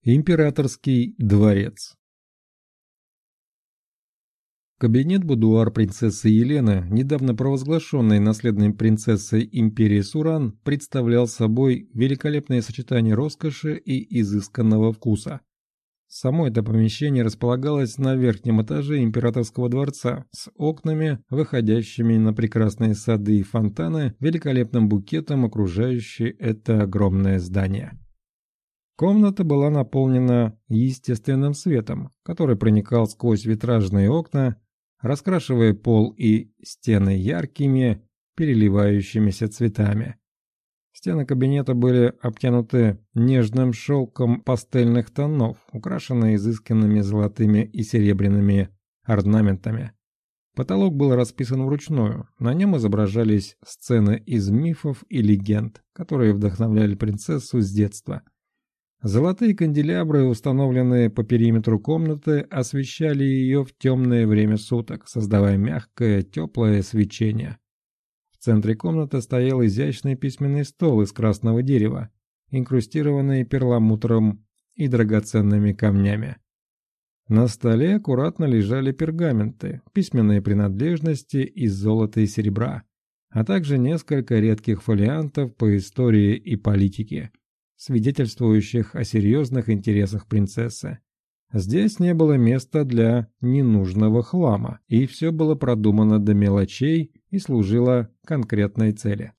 Императорский дворец. Кабинет-будуар принцессы Елены, недавно провозглашенной наследной принцессой империи Суран, представлял собой великолепное сочетание роскоши и изысканного вкуса. Само это помещение располагалось на верхнем этаже императорского дворца с окнами, выходящими на прекрасные сады и фонтаны, великолепным букетом, окружающий это огромное здание. Комната была наполнена естественным светом, который проникал сквозь витражные окна, раскрашивая пол и стены яркими, переливающимися цветами. Стены кабинета были обтянуты нежным шелком пастельных тонов, украшенные изысканными золотыми и серебряными орнаментами. Потолок был расписан вручную, на нем изображались сцены из мифов и легенд, которые вдохновляли принцессу с детства. Золотые канделябры, установленные по периметру комнаты, освещали ее в темное время суток, создавая мягкое, теплое свечение. В центре комнаты стоял изящный письменный стол из красного дерева, инкрустированный перламутром и драгоценными камнями. На столе аккуратно лежали пергаменты, письменные принадлежности из золота и серебра, а также несколько редких фолиантов по истории и политике, свидетельствующих о серьезных интересах принцессы. Здесь не было места для ненужного хлама, и все было продумано до мелочей и служило конкретной цели.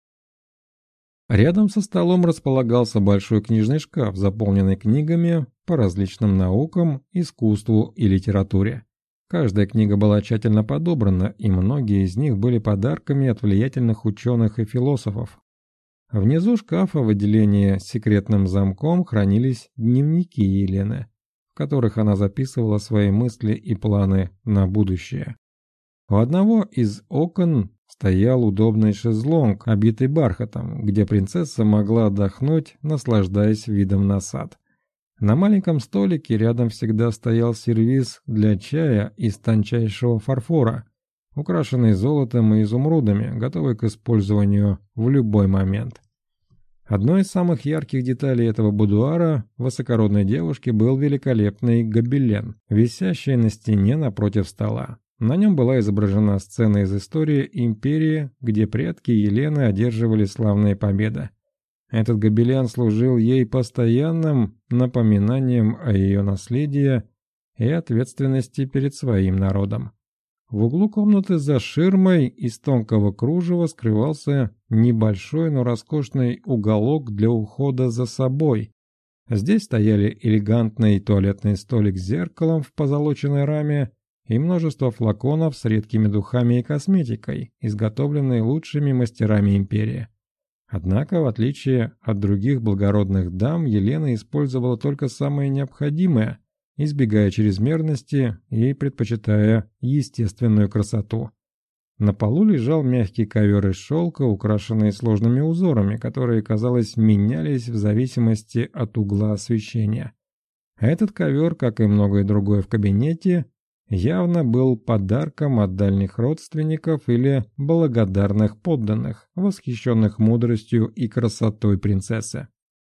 Рядом со столом располагался большой книжный шкаф, заполненный книгами по различным наукам, искусству и литературе. Каждая книга была тщательно подобрана, и многие из них были подарками от влиятельных ученых и философов. Внизу шкафа в отделении с секретным замком хранились дневники Елены, в которых она записывала свои мысли и планы на будущее. У одного из окон стоял удобный шезлонг, обитый бархатом, где принцесса могла отдохнуть, наслаждаясь видом на сад. На маленьком столике рядом всегда стоял сервиз для чая из тончайшего фарфора, украшенный золотом и изумрудами, готовый к использованию в любой момент. Одной из самых ярких деталей этого будуара высокородной девушки был великолепный гобелен, висящий на стене напротив стола. На нем была изображена сцена из истории империи, где предки Елены одерживали славные победы. Этот гобелен служил ей постоянным напоминанием о ее наследии и ответственности перед своим народом. В углу комнаты за ширмой из тонкого кружева скрывался небольшой, но роскошный уголок для ухода за собой. Здесь стояли элегантный туалетный столик с зеркалом в позолоченной раме и множество флаконов с редкими духами и косметикой, изготовленные лучшими мастерами империи. Однако, в отличие от других благородных дам, Елена использовала только самое необходимое, избегая чрезмерности и предпочитая естественную красоту. На полу лежал мягкий ковер из шелка, украшенный сложными узорами, которые, казалось, менялись в зависимости от угла освещения. Этот ковер, как и многое другое в кабинете, явно был подарком от дальних родственников или благодарных подданных, восхищенных мудростью и красотой принцессы.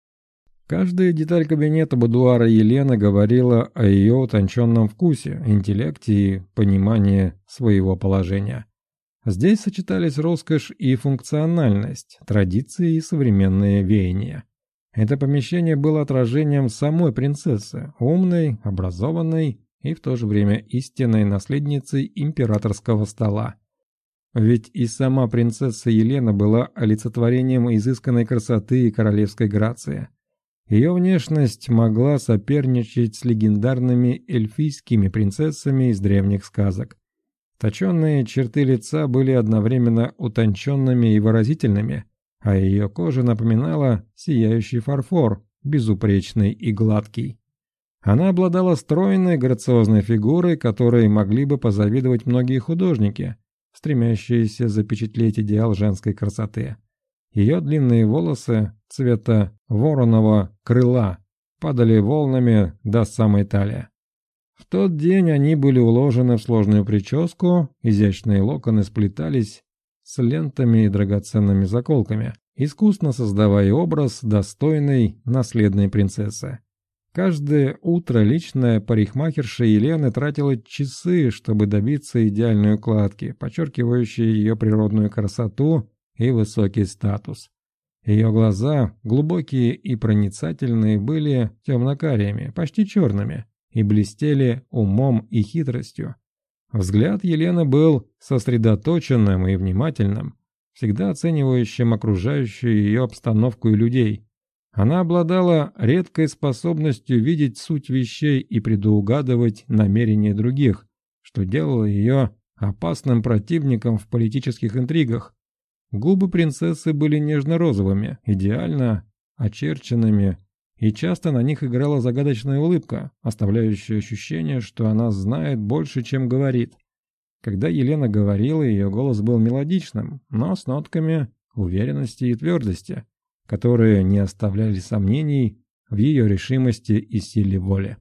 Каждая деталь кабинета будуара Елены говорила о ее утонченном вкусе, интеллекте и понимании своего положения. Здесь сочетались роскошь и функциональность, традиции и современные веяния. Это помещение было отражением самой принцессы, умной, образованной и в то же время истинной наследницей императорского стола. Ведь и сама принцесса Елена была олицетворением изысканной красоты и королевской грации. Ее внешность могла соперничать с легендарными эльфийскими принцессами из древних сказок. Точенные черты лица были одновременно утонченными и выразительными, а ее кожа напоминала сияющий фарфор, безупречный и гладкий. Она обладала стройной, грациозной фигурой, которой могли бы позавидовать многие художники, стремящиеся запечатлеть идеал женской красоты. Ее длинные волосы цвета вороного крыла падали волнами до самой талии. В тот день они были уложены в сложную прическу, изящные локоны сплетались с лентами и драгоценными заколками, искусно создавая образ достойной наследной принцессы. Каждое утро личная парикмахерша Елены тратила часы, чтобы добиться идеальной укладки, подчеркивающей ее природную красоту и высокий статус. Ее глаза, глубокие и проницательные, были темно-карими, почти черными, и блестели умом и хитростью. Взгляд Елены был сосредоточенным и внимательным, всегда оценивающим окружающую ее обстановку и людей. Она обладала редкой способностью видеть суть вещей и предугадывать намерения других, что делало ее опасным противником в политических интригах. Губы принцессы были нежно-розовыми, идеально очерченными, и часто на них играла загадочная улыбка, оставляющая ощущение, что она знает больше, чем говорит. Когда Елена говорила, ее голос был мелодичным, но с нотками уверенности и твердости, которые не оставляли сомнений в ее решимости и силе воли.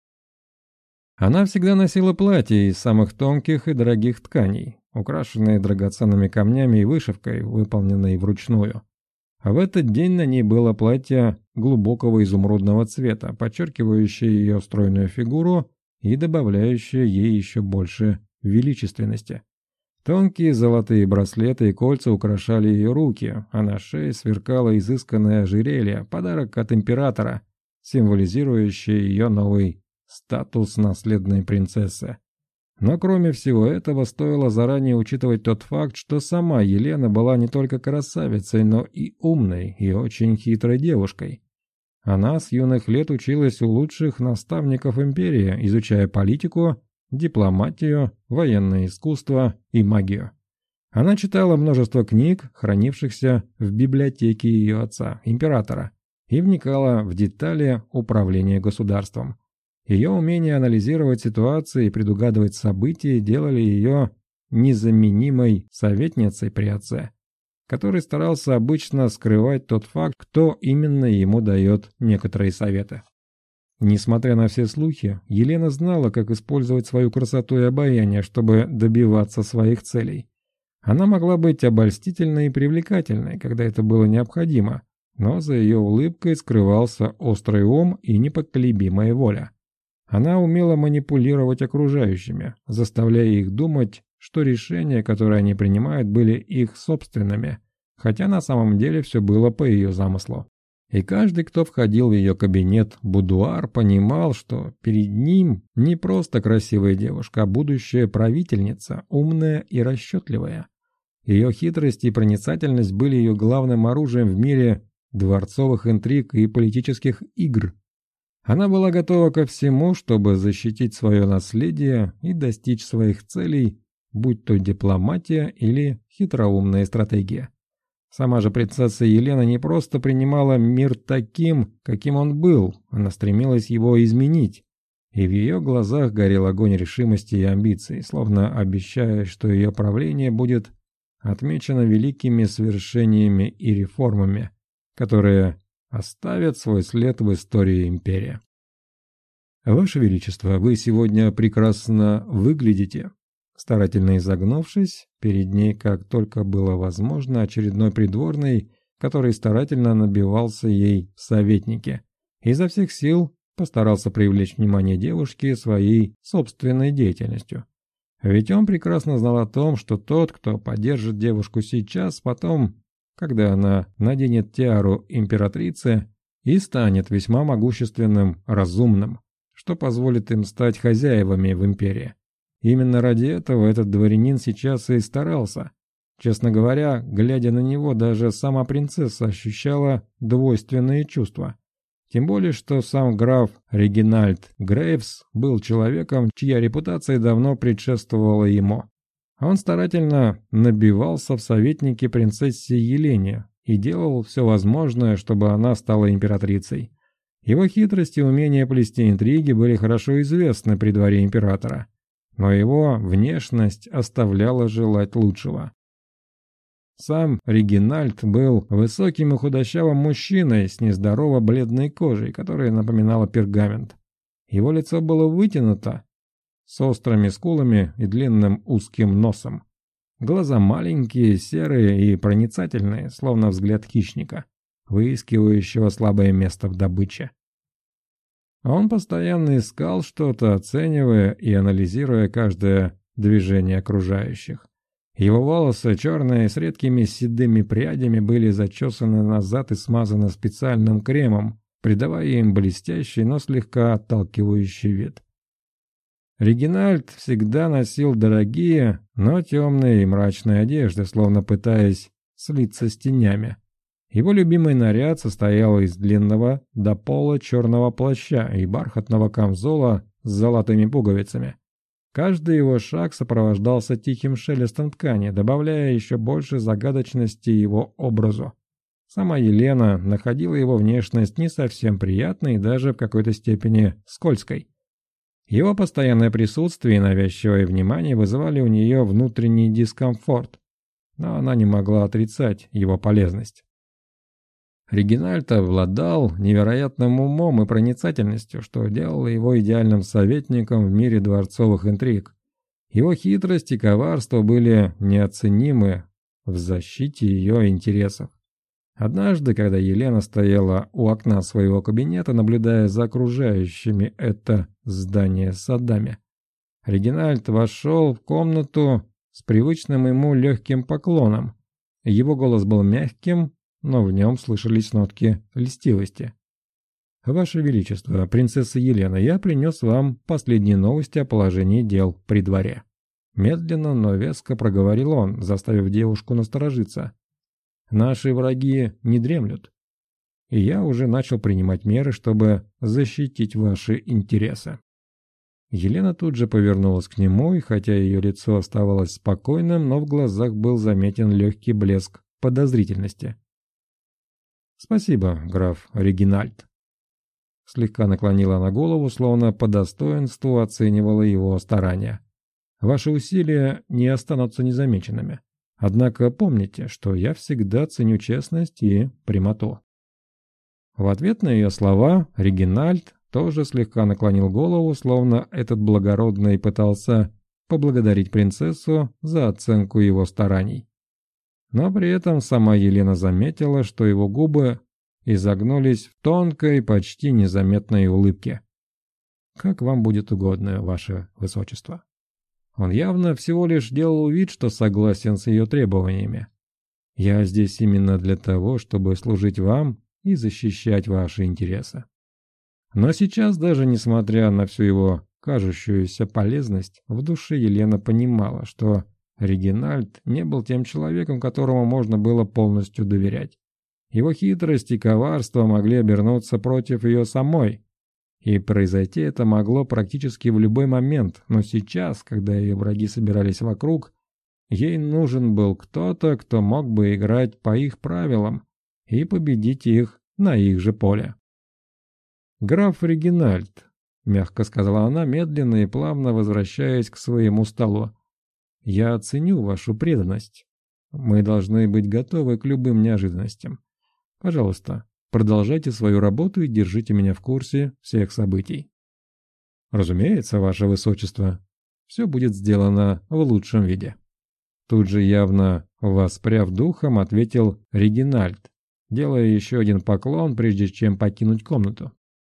Она всегда носила платья из самых тонких и дорогих тканей, украшенные драгоценными камнями и вышивкой, выполненной вручную. А в этот день на ней было платье глубокого изумрудного цвета, подчеркивающее ее стройную фигуру и добавляющее ей еще больше величественности. Тонкие золотые браслеты и кольца украшали ее руки, а на шее сверкало изысканное ожерелье, подарок от императора, символизирующее ее новый статус наследной принцессы. Но кроме всего этого, стоило заранее учитывать тот факт, что сама Елена была не только красавицей, но и умной и очень хитрой девушкой. Она с юных лет училась у лучших наставников империи, изучая политику, дипломатию, военное искусство и магию. Она читала множество книг, хранившихся в библиотеке ее отца, императора, и вникала в детали управления государством. Ее умение анализировать ситуации и предугадывать события делали ее незаменимой советницей при отце, который старался обычно скрывать тот факт, кто именно ему дает некоторые советы. Несмотря на все слухи, Елена знала, как использовать свою красоту и обаяние, чтобы добиваться своих целей. Она могла быть обольстительной и привлекательной, когда это было необходимо, но за ее улыбкой скрывался острый ум и непоколебимая воля. Она умела манипулировать окружающими, заставляя их думать, что решения, которые они принимают, были их собственными, хотя на самом деле все было по ее замыслу. И каждый, кто входил в ее кабинет-будуар, понимал, что перед ним не просто красивая девушка, а будущая правительница, умная и расчетливая. Ее хитрость и проницательность были ее главным оружием в мире дворцовых интриг и политических игр. Она была готова ко всему, чтобы защитить свое наследие и достичь своих целей, будь то дипломатия или хитроумная стратегия. Сама же принцесса Елена не просто принимала мир таким, каким он был, она стремилась его изменить. И в ее глазах горел огонь решимости и амбиций, словно обещая, что ее правление будет отмечено великими свершениями и реформами, которые оставят свой след в истории империи. «Ваше Величество, вы сегодня прекрасно выглядите». Старательно изогнувшись, перед ней, как только было возможно, очередной придворный, который старательно набивался ей в советники, изо всех сил постарался привлечь внимание девушки своей собственной деятельностью. Ведь он прекрасно знал о том, что тот, кто поддержит девушку сейчас, потом, когда она наденет тиару императрицы, и станет весьма могущественным, разумным, что позволит им стать хозяевами в империи. Именно ради этого этот дворянин сейчас и старался. Честно говоря, глядя на него, даже сама принцесса ощущала двойственные чувства. Тем более, что сам граф Регинальд Грейвс был человеком, чья репутация давно предшествовала ему. Он старательно набивался в советники принцессе Елене и делал все возможное, чтобы она стала императрицей. Его хитрость и умение плести интриги были хорошо известны при дворе императора, но его внешность оставляла желать лучшего. Сам Регинальд был высоким и худощавым мужчиной с нездорово бледной кожей, которая напоминала пергамент. Его лицо было вытянуто, с острыми скулами и длинным узким носом. Глаза маленькие, серые и проницательные, словно взгляд хищника, выискивающего слабое место в добыче. Он постоянно искал что-то, оценивая и анализируя каждое движение окружающих. Его волосы, черные с редкими седыми прядями, были зачесаны назад и смазаны специальным кремом, придавая им блестящий, но слегка отталкивающий вид. Регинальд всегда носил дорогие, но темные и мрачные одежды, словно пытаясь слиться с тенями. Его любимый наряд состоял из длинного до пола черного плаща и бархатного камзола с золотыми пуговицами. Каждый его шаг сопровождался тихим шелестом ткани, добавляя еще больше загадочности его образу. Сама Елена находила его внешность не совсем приятной и даже в какой-то степени скользкой. Его постоянное присутствие и навязчивое внимание вызывали у нее внутренний дискомфорт, но она не могла отрицать его полезность. Регинальд обладал невероятным умом и проницательностью, что делало его идеальным советником в мире дворцовых интриг. Его хитрость и коварство были неоценимы в защите ее интересов. Однажды, когда Елена стояла у окна своего кабинета, наблюдая за окружающими это здание садами, Регинальд вошел в комнату с привычным ему легким поклоном. Его голос был мягким, но в нем слышались нотки льстивости. «Ваше Величество, принцесса Елена, я принес вам последние новости о положении дел при дворе». Медленно, но веско проговорил он, заставив девушку насторожиться. «Наши враги не дремлют, и я уже начал принимать меры, чтобы защитить ваши интересы». Елена тут же повернулась к нему, и хотя ее лицо оставалось спокойным, но в глазах был заметен легкий блеск подозрительности. «Спасибо, граф Регинальд». Слегка наклонила она голову, словно по достоинству оценивала его старания. «Ваши усилия не останутся незамеченными. Однако помните, что я всегда ценю честность и прямоту». В ответ на ее слова Регинальд тоже слегка наклонил голову, словно этот благородный пытался поблагодарить принцессу за оценку его стараний. Но при этом сама Елена заметила, что его губы изогнулись в тонкой, почти незаметной улыбке. «Как вам будет угодно, ваше высочество». Он явно всего лишь делал вид, что согласен с ее требованиями. «Я здесь именно для того, чтобы служить вам и защищать ваши интересы». Но сейчас, даже несмотря на всю его кажущуюся полезность, в душе Елена понимала, что Регинальд не был тем человеком, которому можно было полностью доверять. Его хитрость и коварство могли обернуться против ее самой, и произойти это могло практически в любой момент, но сейчас, когда ее враги собирались вокруг, ей нужен был кто-то, кто мог бы играть по их правилам и победить их на их же поле. «Граф Регинальд», — мягко сказала она, медленно и плавно возвращаясь к своему столу, — «я оценю вашу преданность. Мы должны быть готовы к любым неожиданностям. Пожалуйста, продолжайте свою работу и держите меня в курсе всех событий». «Разумеется, ваше высочество, все будет сделано в лучшем виде». Тут же, явно воспряв духом, ответил Регинальд, делая еще один поклон, прежде чем покинуть комнату.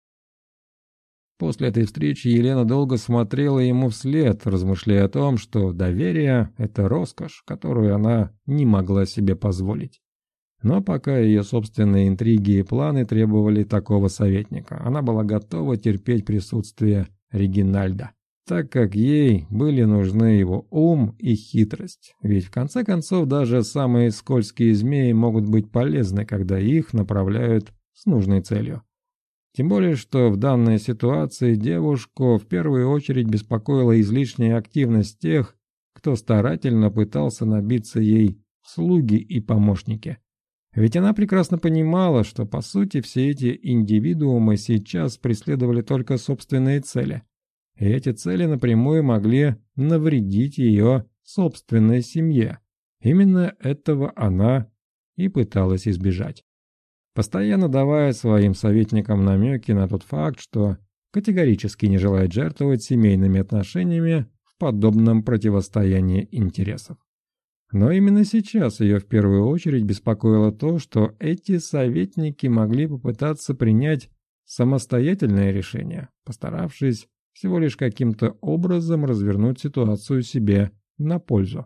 После этой встречи Елена долго смотрела ему вслед, размышляя о том, что доверие – это роскошь, которую она не могла себе позволить. Но пока ее собственные интриги и планы требовали такого советника, она была готова терпеть присутствие Регинальда, так как ей были нужны его ум и хитрость. Ведь в конце концов даже самые скользкие змеи могут быть полезны, когда их направляют с нужной целью. Тем более, что в данной ситуации девушку в первую очередь беспокоила излишняя активность тех, кто старательно пытался набиться ей в слуги и помощники. Ведь она прекрасно понимала, что по сути все эти индивидуумы сейчас преследовали только собственные цели. И эти цели напрямую могли навредить ее собственной семье. Именно этого она и пыталась избежать, постоянно давая своим советникам намеки на тот факт, что категорически не желает жертвовать семейными отношениями в подобном противостоянии интересов. Но именно сейчас ее в первую очередь беспокоило то, что эти советники могли попытаться принять самостоятельное решение, постаравшись всего лишь каким-то образом развернуть ситуацию себе на пользу.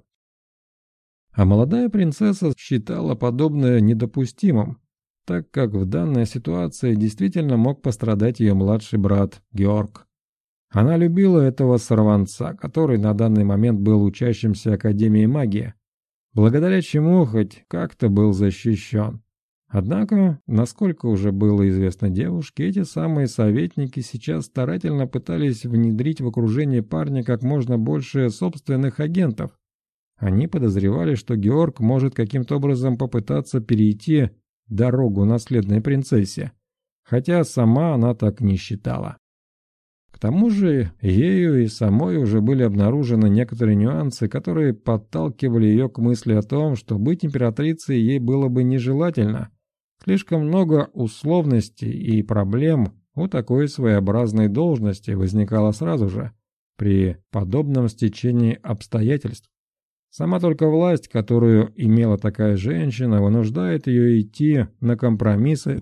А молодая принцесса считала подобное недопустимым, так как в данной ситуации действительно мог пострадать ее младший брат Георг. Она любила этого сорванца, который на данный момент был учащимся Академии магии, благодаря чему хоть как-то был защищен. Однако, насколько уже было известно девушке, эти самые советники сейчас старательно пытались внедрить в окружение парня как можно больше собственных агентов. Они подозревали, что Георг может каким-то образом попытаться перейти дорогу наследной принцессе, хотя сама она так не считала. К тому же, ею и самой уже были обнаружены некоторые нюансы, которые подталкивали ее к мысли о том, что быть императрицей ей было бы нежелательно. Слишком много условностей и проблем у такой своеобразной должности возникало сразу же, при подобном стечении обстоятельств. Сама только власть, которую имела такая женщина, вынуждает ее идти на компромиссы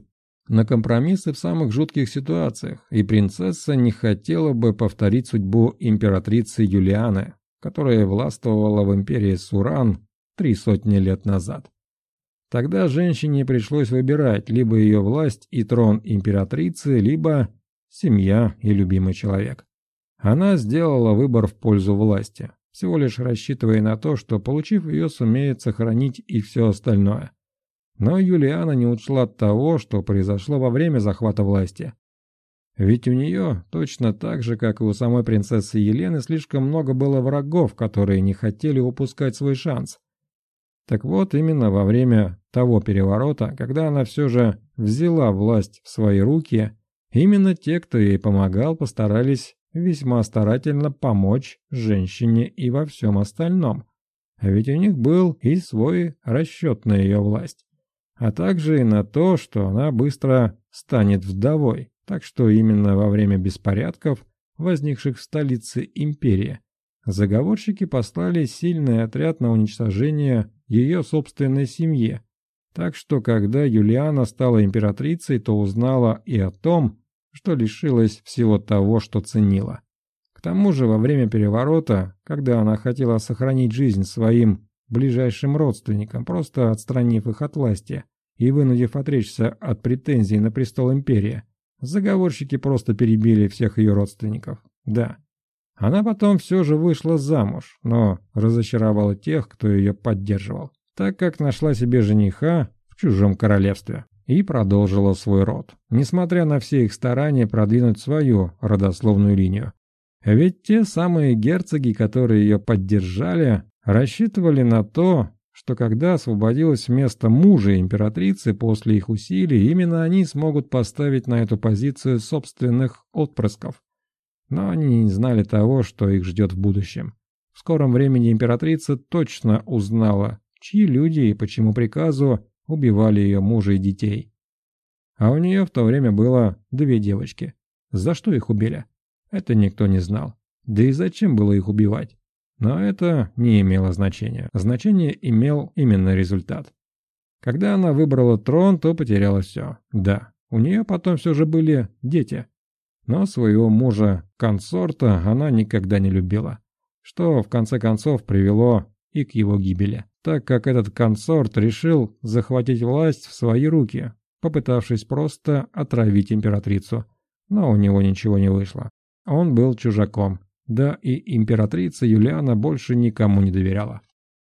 в самых жутких ситуациях, и принцесса не хотела бы повторить судьбу императрицы Юлианы, которая властвовала в империи Суран 300 лет назад. Тогда женщине пришлось выбирать либо ее власть и трон императрицы, либо семья и любимый человек. Она сделала выбор в пользу власти, всего лишь рассчитывая на то, что, получив ее, сумеет сохранить и все остальное. Но Юлиана не учла того, что произошло во время захвата власти. Ведь у нее, точно так же, как и у самой принцессы Елены, слишком много было врагов, которые не хотели упускать свой шанс. Так вот, именно во время того переворота, когда она все же взяла власть в свои руки, именно те, кто ей помогал, постарались весьма старательно помочь женщине и во всем остальном. А ведь у них был и свой расчет на ее власть, а также и на то, что она быстро станет вдовой. Так что именно во время беспорядков, возникших в столице империи, заговорщики послали сильный отряд на уничтожение ее собственной семьи. Так что, когда Юлиана стала императрицей, то узнала и о том, что лишилась всего того, что ценила. К тому же, во время переворота, когда она хотела сохранить жизнь своим ближайшим родственникам, просто отстранив их от власти и вынудив отречься от претензий на престол империи, заговорщики просто перебили всех ее родственников. Да, она потом все же вышла замуж, но разочаровала тех, кто ее поддерживал, так как нашла себе жениха в чужом королевстве и продолжила свой род, несмотря на все их старания продвинуть свою родословную линию. Ведь те самые герцоги, которые ее поддержали, рассчитывали на то, что когда освободилось место мужа императрицы после их усилий, именно они смогут поставить на эту позицию собственных отпрысков. Но они не знали того, что их ждет в будущем. В скором времени императрица точно узнала, чьи люди и по чьему приказу убивали ее мужа и детей. А у нее в то время было 2 девочки. За что их убили? Это никто не знал. Да и зачем было их убивать? Но это не имело значения. Значение имел именно результат. Когда она выбрала трон, то потеряла все. Да, у нее потом все же были дети. Но своего мужа-консорта она никогда не любила, что в конце концов привело и к его гибели, так как этот консорт решил захватить власть в свои руки, попытавшись просто отравить императрицу. Но у него ничего не вышло. Он был чужаком, да и императрица Юлиана больше никому не доверяла.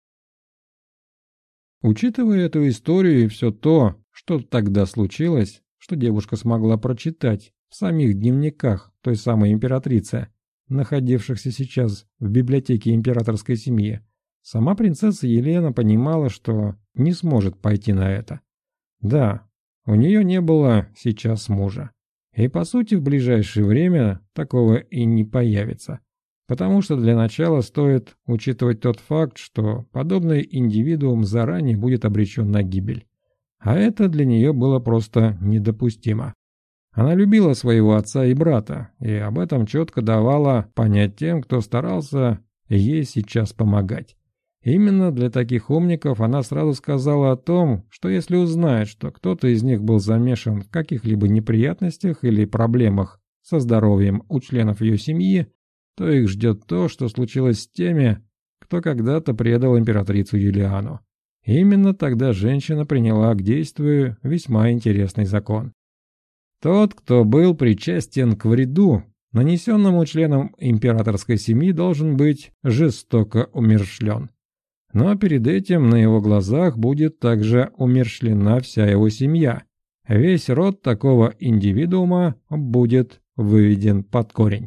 Учитывая эту историю и все то, что тогда случилось, что девушка смогла прочитать в самих дневниках той самой императрицы, находившихся сейчас в библиотеке императорской семьи, сама принцесса Елена понимала, что не сможет пойти на это. Да, у нее не было сейчас мужа. И по сути в ближайшее время такого и не появится. Потому что для начала стоит учитывать тот факт, что подобный индивидуум заранее будет обречен на гибель. А это для нее было просто недопустимо. Она любила своего отца и брата, и об этом четко давала понять тем, кто старался ей сейчас помогать. Именно для таких умников она сразу сказала о том, что если узнает, что кто-то из них был замешан в каких-либо неприятностях или проблемах со здоровьем у членов ее семьи, то их ждет то, что случилось с теми, кто когда-то предал императрицу Юлиану. Именно тогда женщина приняла к действию весьма интересный закон. Тот, кто был причастен к вреду, нанесенному членам императорской семьи, должен быть жестоко умерщвлен. Но перед этим на его глазах будет также умерщвлена вся его семья. Весь род такого индивидуума будет выведен под корень.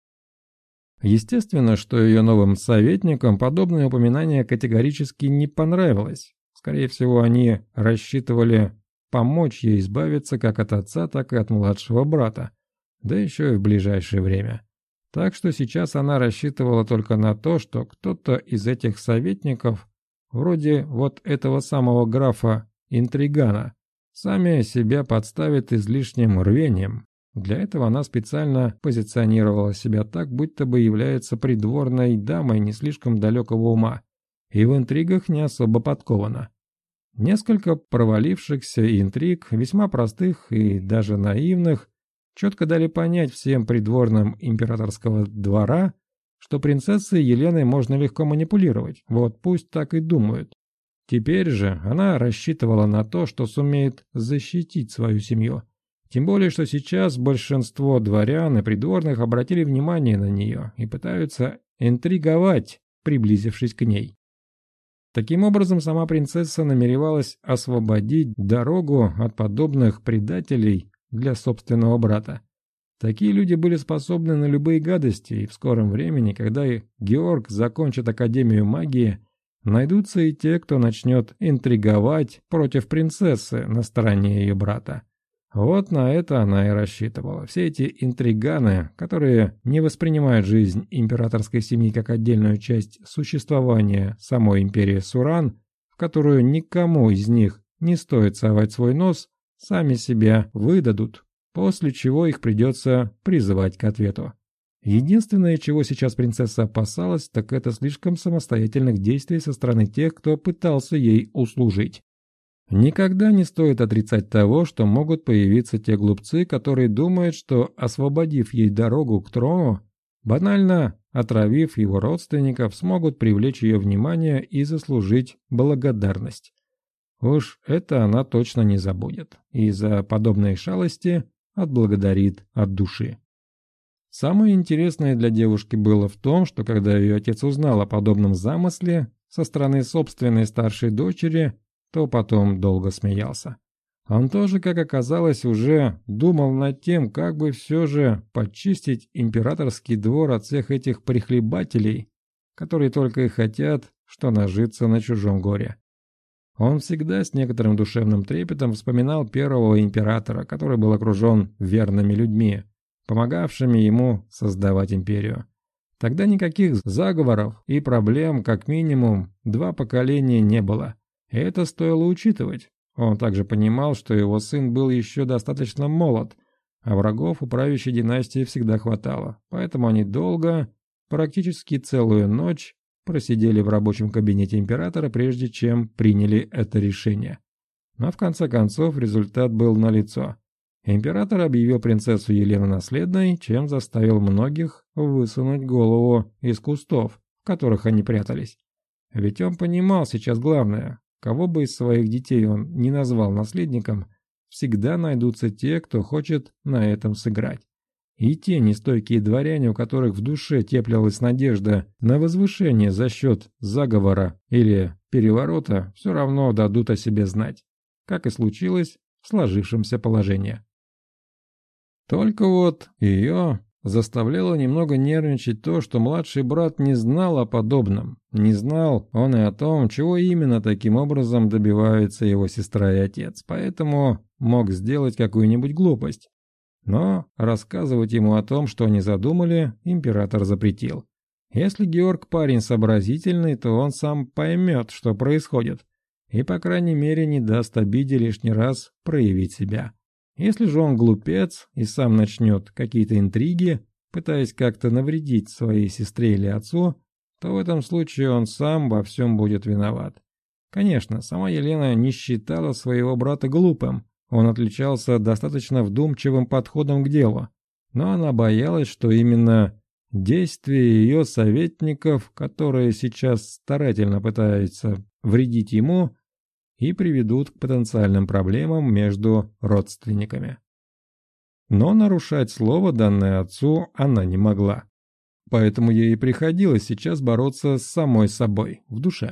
Естественно, что ее новым советникам подобное упоминание категорически не понравилось. Скорее всего, они рассчитывали помочь ей избавиться как от отца, так и от младшего брата, да еще и в ближайшее время. Так что сейчас она рассчитывала только на то, что кто-то из этих советников, вроде вот этого самого графа-интригана, сами себя подставит излишним рвением. Для этого она специально позиционировала себя так, будто бы является придворной дамой не слишком далекого ума и в интригах не особо подкована. Несколько провалившихся интриг, весьма простых и даже наивных, четко дали понять всем придворным императорского двора, что принцессой Еленой можно легко манипулировать, вот пусть так и думают. Теперь же она рассчитывала на то, что сумеет защитить свою семью. Тем более, что сейчас большинство дворян и придворных обратили внимание на нее и пытаются интриговать, приблизившись к ней. Таким образом, сама принцесса намеревалась освободить дорогу от подобных предателей для собственного брата. Такие люди были способны на любые гадости, и в скором времени, когда Георг закончит Академию магии, найдутся и те, кто начнет интриговать против принцессы на стороне ее брата. Вот на это она и рассчитывала. Все эти интриганы, которые не воспринимают жизнь императорской семьи как отдельную часть существования самой империи Суран, в которую никому из них не стоит совать свой нос, сами себя выдадут, после чего их придется призывать к ответу. Единственное, чего сейчас принцесса опасалась, так это слишком самостоятельных действий со стороны тех, кто пытался ей услужить. Никогда не стоит отрицать того, что могут появиться те глупцы, которые думают, что, освободив ей дорогу к трону, банально отравив его родственников, смогут привлечь ее внимание и заслужить благодарность. Уж это она точно не забудет, и за подобные шалости отблагодарит от души. Самое интересное для девушки было в том, что когда ее отец узнал о подобном замысле со стороны собственной старшей дочери, то потом долго смеялся. Он тоже, как оказалось, уже думал над тем, как бы все же почистить императорский двор от всех этих прихлебателей, которые только и хотят, что нажиться на чужом горе. Он всегда с некоторым душевным трепетом вспоминал первого императора, который был окружен верными людьми, помогавшими ему создавать империю. Тогда никаких заговоров и проблем, как минимум, 2 поколения не было. И это стоило учитывать. Он также понимал, что его сын был еще достаточно молод, а врагов у правящей династии всегда хватало. Поэтому они долго, практически целую ночь, просидели в рабочем кабинете императора, прежде чем приняли это решение. Но в конце концов результат был налицо. Император объявил принцессу Елену наследной, чем заставил многих высунуть голову из кустов, в которых они прятались. Ведь он понимал сейчас главное. Кого бы из своих детей он не назвал наследником, всегда найдутся те, кто хочет на этом сыграть. И те нестойкие дворяне, у которых в душе теплилась надежда на возвышение за счет заговора или переворота, все равно дадут о себе знать, как и случилось в сложившемся положении. Только вот ее заставляло немного нервничать то, что младший брат не знал о подобном. Не знал он и о том, чего именно таким образом добиваются его сестра и отец, поэтому мог сделать какую-нибудь глупость. Но рассказывать ему о том, что они задумали, император запретил. Если Георг парень сообразительный, то он сам поймет, что происходит, и, по крайней мере, не даст обиде лишний раз проявить себя. Если же он глупец и сам начнет какие-то интриги, пытаясь как-то навредить своей сестре или отцу, то в этом случае он сам во всем будет виноват. Конечно, сама Елена не считала своего брата глупым, он отличался достаточно вдумчивым подходом к делу, но она боялась, что именно действия ее советников, которые сейчас старательно пытаются вредить ему, и приведут к потенциальным проблемам между родственниками. Но нарушать слово, данное отцу, она не могла. Поэтому ей приходилось сейчас бороться с самой собой в душе.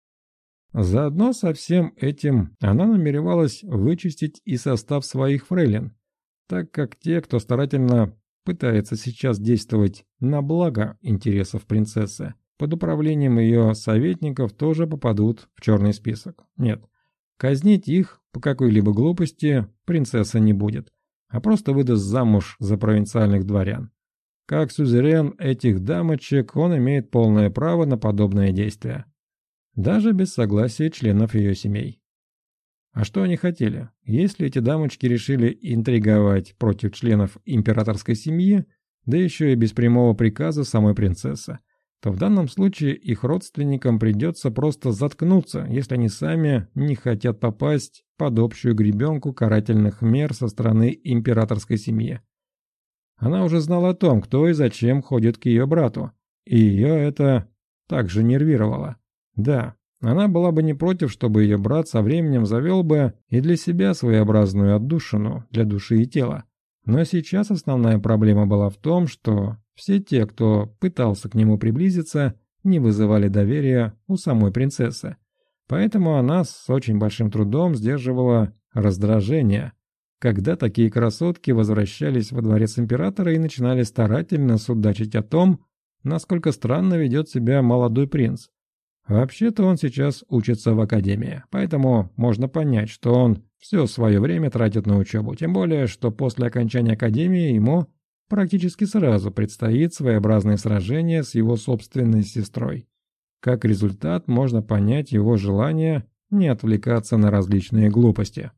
Заодно со всем этим она намеревалась вычистить и состав своих фрейлин, так как те, кто старательно пытается сейчас действовать на благо интересов принцессы, под управлением ее советников тоже попадут в черный список. Нет, казнить их по какой-либо глупости принцесса не будет, а просто выдаст замуж за провинциальных дворян. Как сюзерен этих дамочек, он имеет полное право на подобное действие, даже без согласия членов ее семей. А что они хотели? Если эти дамочки решили интриговать против членов императорской семьи, да еще и без прямого приказа самой принцессы, то в данном случае их родственникам придется просто заткнуться, если они сами не хотят попасть под общую гребенку карательных мер со стороны императорской семьи. Она уже знала о том, кто и зачем ходит к ее брату, и ее это также нервировало. Да, она была бы не против, чтобы ее брат со временем завел бы и для себя своеобразную отдушину для души и тела. Но сейчас основная проблема была в том, что все те, кто пытался к нему приблизиться, не вызывали доверия у самой принцессы. Поэтому она с очень большим трудом сдерживала раздражение, когда такие красотки возвращались во дворец императора и начинали старательно судачить о том, насколько странно ведет себя молодой принц. Вообще-то он сейчас учится в академии, поэтому можно понять, что он все свое время тратит на учебу, тем более, что после окончания академии ему практически сразу предстоит своеобразное сражение с его собственной сестрой. Как результат, можно понять его желание не отвлекаться на различные глупости.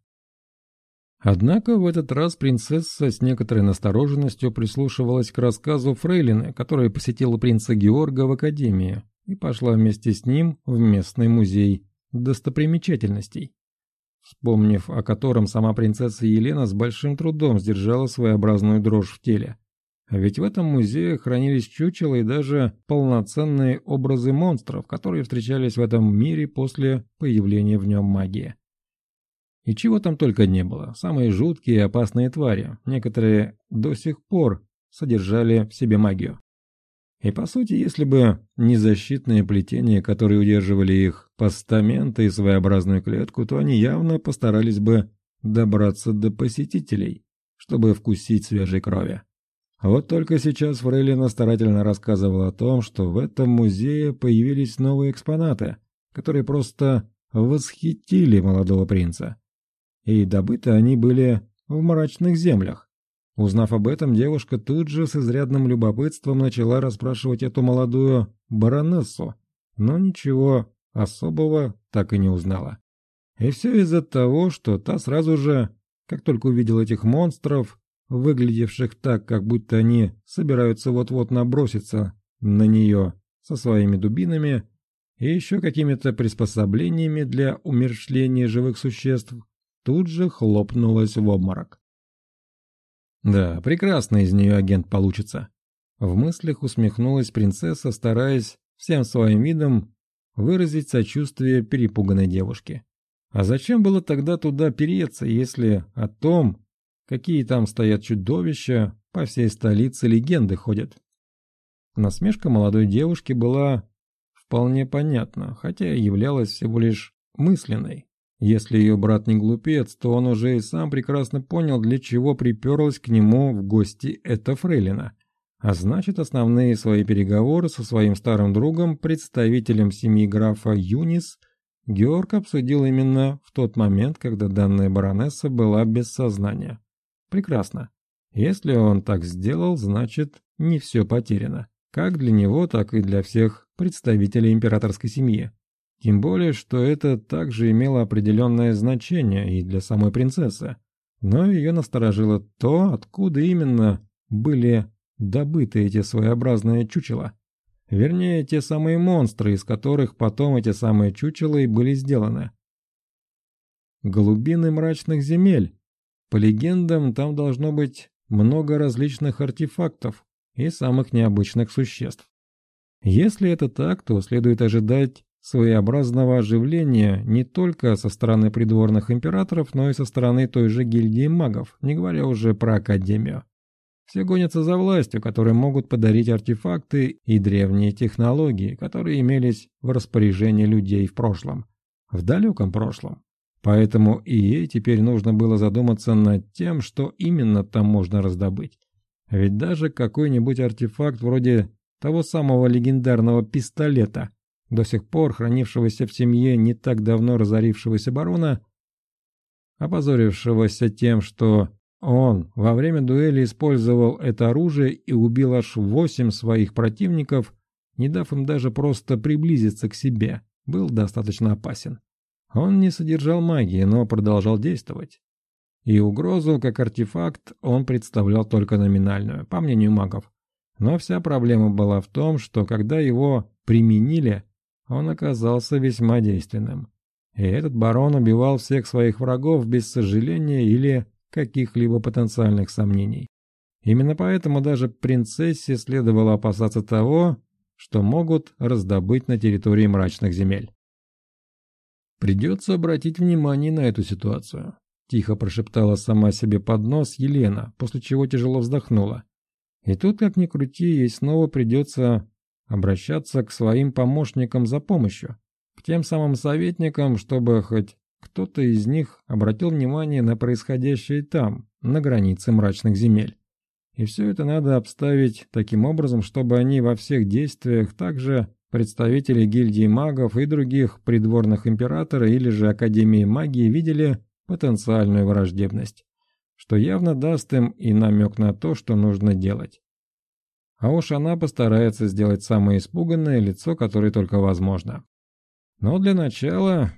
Однако в этот раз принцесса с некоторой настороженностью прислушивалась к рассказу фрейлины, которая посетила принца Георга в академии, и пошла вместе с ним в местный музей достопримечательностей, вспомнив о котором сама принцесса Елена с большим трудом сдержала своеобразную дрожь в теле. А ведь в этом музее хранились чучела и даже полноценные образы монстров, которые встречались в этом мире после появления в нем магии. И чего там только не было, самые жуткие и опасные твари, некоторые до сих пор содержали в себе магию. И по сути, если бы не защитные плетения, которые удерживали их постаменты и своеобразную клетку, то они явно постарались бы добраться до посетителей, чтобы вкусить свежей крови. А вот только сейчас фрейлина старательно рассказывала о том, что в этом музее появились новые экспонаты, которые просто восхитили молодого принца. И добыты они были в мрачных землях. Узнав об этом, девушка тут же с изрядным любопытством начала расспрашивать эту молодую баронессу, но ничего особого так и не узнала. И все из-за того, что та сразу же, как только увидела этих монстров, выглядевших так, как будто они собираются вот-вот наброситься на нее со своими дубинами и еще какими-то приспособлениями для умерщвления живых существ, тут же хлопнулась в обморок. Да, прекрасный из нее агент получится. В мыслях усмехнулась принцесса, стараясь всем своим видом выразить сочувствие перепуганной девушке. А зачем было тогда туда переться, если о том, какие там стоят чудовища, по всей столице легенды ходят? Насмешка молодой девушки была вполне понятна, хотя и являлась всего лишь мысленной. Если ее брат не глупец, то он уже и сам прекрасно понял, для чего приперлась к нему в гости эта фрейлина. А значит, основные свои переговоры со своим старым другом, представителем семьи графа Юнис, Георг обсудил именно в тот момент, когда данная баронесса была без сознания. Прекрасно. Если он так сделал, значит, не все потеряно. Как для него, так и для всех представителей императорской семьи. Тем более, что это также имело определенное значение и для самой принцессы. Но ее насторожило то, откуда именно были добыты эти своеобразные чучела. Вернее, те самые монстры, из которых потом эти самые чучела и были сделаны. Глубины мрачных земель. По легендам, там должно быть много различных артефактов и самых необычных существ. Если это так, то следует ожидать своеобразного оживления не только со стороны придворных императоров, но и со стороны той же гильдии магов, не говоря уже про Академию. Все гонятся за властью, которые могут подарить артефакты и древние технологии, которые имелись в распоряжении людей в прошлом, в далеком прошлом. Поэтому и ей теперь нужно было задуматься над тем, что именно там можно раздобыть. Ведь даже какой-нибудь артефакт вроде того самого легендарного пистолета, до сих пор хранившегося в семье не так давно разорившегося барона, опозорившегося тем, что он во время дуэли использовал это оружие и убил аж 8 своих противников, не дав им даже просто приблизиться к себе, был достаточно опасен. Он не содержал магии, но продолжал действовать. И угрозу, как артефакт, он представлял только номинальную, по мнению магов. Но вся проблема была в том, что когда его применили, он оказался весьма действенным. И этот барон убивал всех своих врагов без сожаления или каких-либо потенциальных сомнений. Именно поэтому даже принцессе следовало опасаться того, что могут раздобыть на территории мрачных земель. «Придется обратить внимание на эту ситуацию», – тихо прошептала сама себе под нос Елена, после чего тяжело вздохнула. И тут, как ни крути, ей снова придется обращаться к своим помощникам за помощью, к тем самым советникам, чтобы хоть кто-то из них обратил внимание на происходящее там, на границе мрачных земель. И все это надо обставить таким образом, чтобы они во всех действиях также представители гильдии магов и других придворных императора или же Академии магии видели потенциальную враждебность, что явно даст им и намек на то, что нужно делать. А уж она постарается сделать самое испуганное лицо, которое только возможно. Но для начала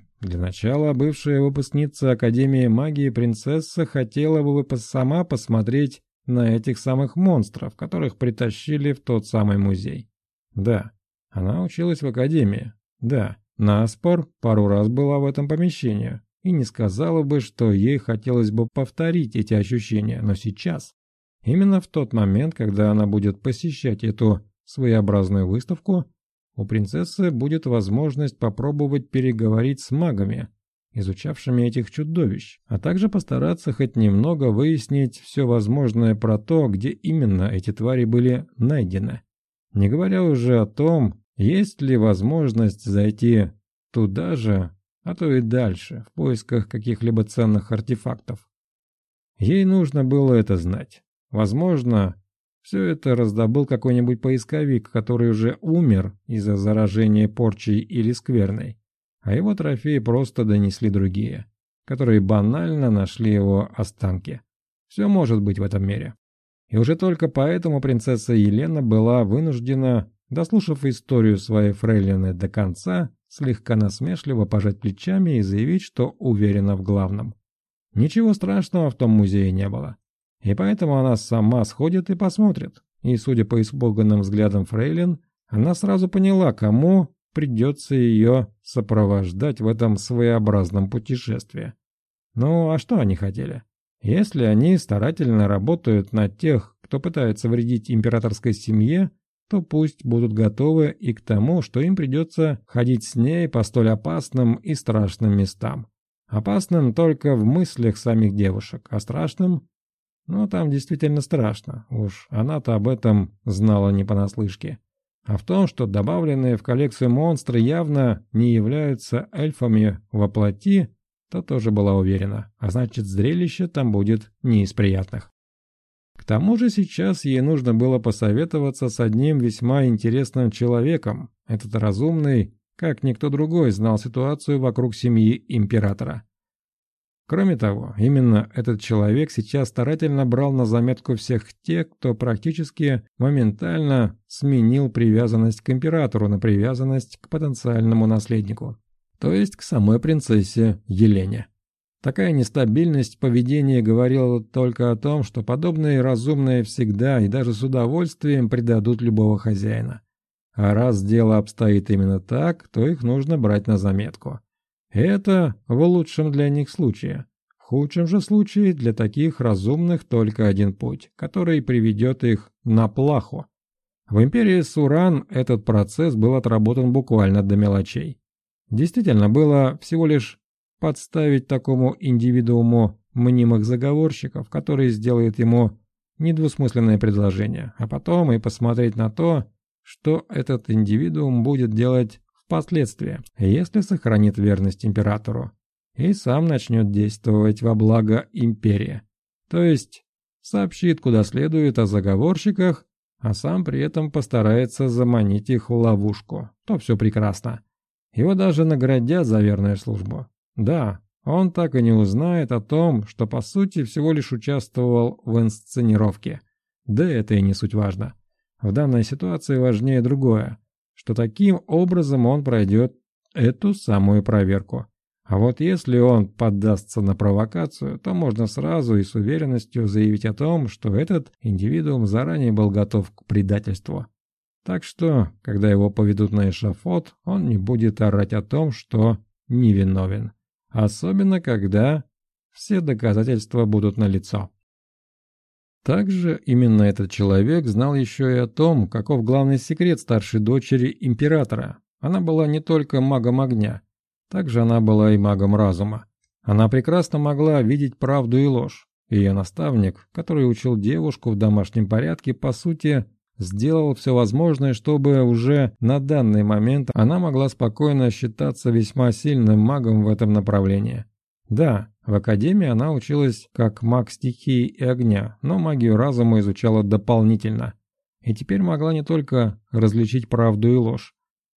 бывшая выпускница Академии магии принцесса хотела бы сама посмотреть на этих самых монстров, которых притащили в тот самый музей. Да, она училась в Академии. Да, наспор пару раз была в этом помещении и не сказала бы, что ей хотелось бы повторить эти ощущения, но сейчас, именно в тот момент, когда она будет посещать эту своеобразную выставку, у принцессы будет возможность попробовать переговорить с магами, изучавшими этих чудовищ, а также постараться хоть немного выяснить все возможное про то, где именно эти твари были найдены. Не говоря уже о том, есть ли возможность зайти туда же, а то и дальше, в поисках каких-либо ценных артефактов. Ей нужно было это знать. Возможно, все это раздобыл какой-нибудь поисковик, который уже умер из-за заражения порчей или скверной, а его трофеи просто донесли другие, которые банально нашли его останки. Все может быть в этом мире. И уже только поэтому принцесса Елена была вынуждена, дослушав историю своей фрейлины до конца, слегка насмешливо пожать плечами и заявить, что уверена в главном. Ничего страшного в том музее не было. И поэтому она сама сходит и посмотрит. И, судя по испуганным взглядам фрейлин, она сразу поняла, кому придется ее сопровождать в этом своеобразном путешествии. Ну, а что они хотели? Если они старательно работают на тех, кто пытается вредить императорской семье, то пусть будут готовы и к тому, что им придется ходить с ней по столь опасным и страшным местам. Опасным только в мыслях самих девушек, а страшным? Ну, там действительно страшно, уж она-то об этом знала не понаслышке. А в том, что добавленные в коллекцию монстры явно не являются эльфами во плоти, то тоже была уверена, а значит, зрелище там будет не из приятных. К тому же сейчас ей нужно было посоветоваться с одним весьма интересным человеком. Этот разумный, как никто другой, знал ситуацию вокруг семьи императора. Кроме того, именно этот человек сейчас старательно брал на заметку всех тех, кто практически моментально сменил привязанность к императору на привязанность к потенциальному наследнику, то есть к самой принцессе Елене. Такая нестабильность поведения говорила только о том, что подобные разумные всегда и даже с удовольствием предадут любого хозяина. А раз дело обстоит именно так, то их нужно брать на заметку. Это в лучшем для них случае. В худшем же случае для таких разумных только один путь, который приведет их на плаху. В империи Суран этот процесс был отработан буквально до мелочей. Действительно, было всего лишь подставить такому индивидууму мнимых заговорщиков, которые сделают ему недвусмысленное предложение, а потом и посмотреть на то, что этот индивидуум будет делать впоследствии, если сохранит верность императору, и сам начнет действовать во благо империи. То есть сообщит куда следует о заговорщиках, а сам при этом постарается заманить их в ловушку, то все прекрасно. Его даже наградят за верную службу. Да, он так и не узнает о том, что по сути всего лишь участвовал в инсценировке. Да это и не суть важно. В данной ситуации важнее другое, что таким образом он пройдет эту самую проверку. А вот если он поддастся на провокацию, то можно сразу и с уверенностью заявить о том, что этот индивидуум заранее был готов к предательству. Так что, когда его поведут на эшафот, он не будет орать о том, что невиновен. Особенно, когда все доказательства будут налицо. Также именно этот человек знал еще и о том, каков главный секрет старшей дочери императора. Она была не только магом огня, также она была и магом разума. Она прекрасно могла видеть правду и ложь. Ее наставник, который учил девушку в домашнем порядке, по сути, сделал все возможное, чтобы уже на данный момент она могла спокойно считаться весьма сильным магом в этом направлении. Да, в академии она училась как маг стихии и огня, но магию разума изучала дополнительно. И теперь могла не только различить правду и ложь,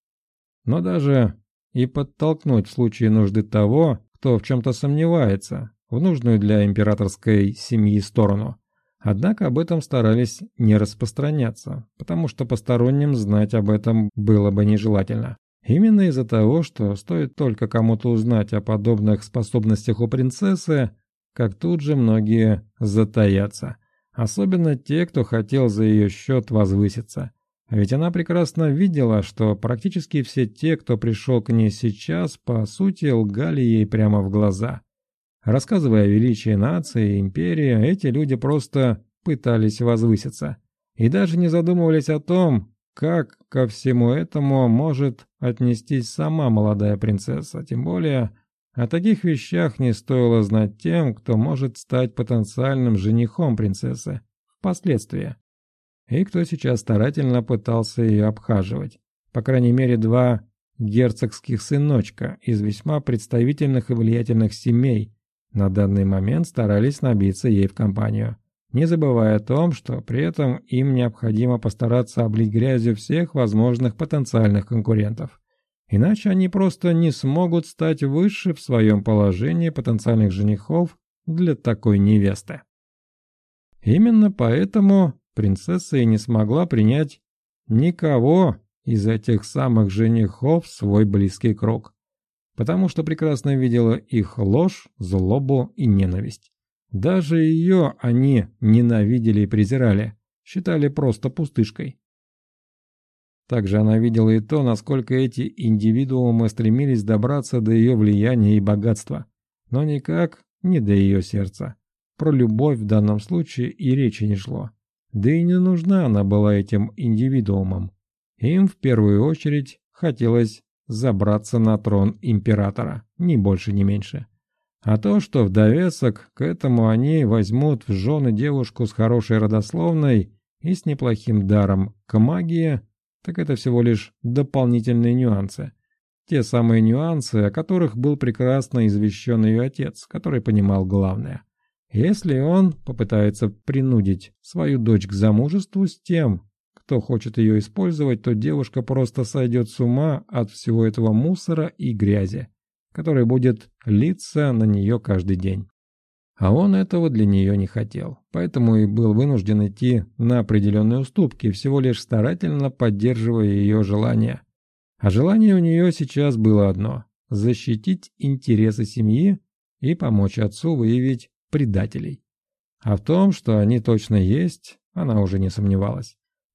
но даже и подтолкнуть в случае нужды того, кто в чем-то сомневается, в нужную для императорской семьи сторону. Однако об этом старались не распространяться, потому что посторонним знать об этом было бы нежелательно. Именно из-за того, что стоит только кому-то узнать о подобных способностях у принцессы, как тут же многие затаятся. Особенно те, кто хотел за ее счет возвыситься. Ведь она прекрасно видела, что практически все те, кто пришел к ней сейчас, по сути лгали ей прямо в глаза. Рассказывая о величии нации и империи, эти люди просто пытались возвыситься. И даже не задумывались о том, как ко всему этому может отнестись сама молодая принцесса. Тем более, о таких вещах не стоило знать тем, кто может стать потенциальным женихом принцессы впоследствии. И кто сейчас старательно пытался ее обхаживать. По крайней мере, 2 герцогских сыночка из весьма представительных и влиятельных семей на данный момент старались набиться ей в компанию, не забывая о том, что при этом им необходимо постараться облить грязью всех возможных потенциальных конкурентов. Иначе они просто не смогут стать выше в своем положении потенциальных женихов для такой невесты. Именно поэтому принцесса и не смогла принять никого из этих самых женихов в свой близкий круг, потому что прекрасно видела их ложь, злобу и ненависть. Даже ее они ненавидели и презирали, считали просто пустышкой. Также она видела и то, насколько эти индивидуумы стремились добраться до ее влияния и богатства, но никак не до ее сердца. Про любовь в данном случае и речи не шло. Да и не нужна она была этим индивидуумам. Им в первую очередь хотелось забраться на трон императора, ни больше, ни меньше. А то, что в довесок к этому они возьмут в жены девушку с хорошей родословной и с неплохим даром к магии, так это всего лишь дополнительные нюансы. Те самые нюансы, о которых был прекрасно извещен ее отец, который понимал главное. Если он попытается принудить свою дочь к замужеству с тем, кто хочет ее использовать, то девушка просто сойдет с ума от всего этого мусора и грязи, который будет литься на нее каждый день. А он этого для нее не хотел, поэтому и был вынужден идти на определенные уступки, всего лишь старательно поддерживая ее желания. А желание у нее сейчас было одно – защитить интересы семьи и помочь отцу выявить предателей. А в том, что они точно есть, она уже не сомневалась.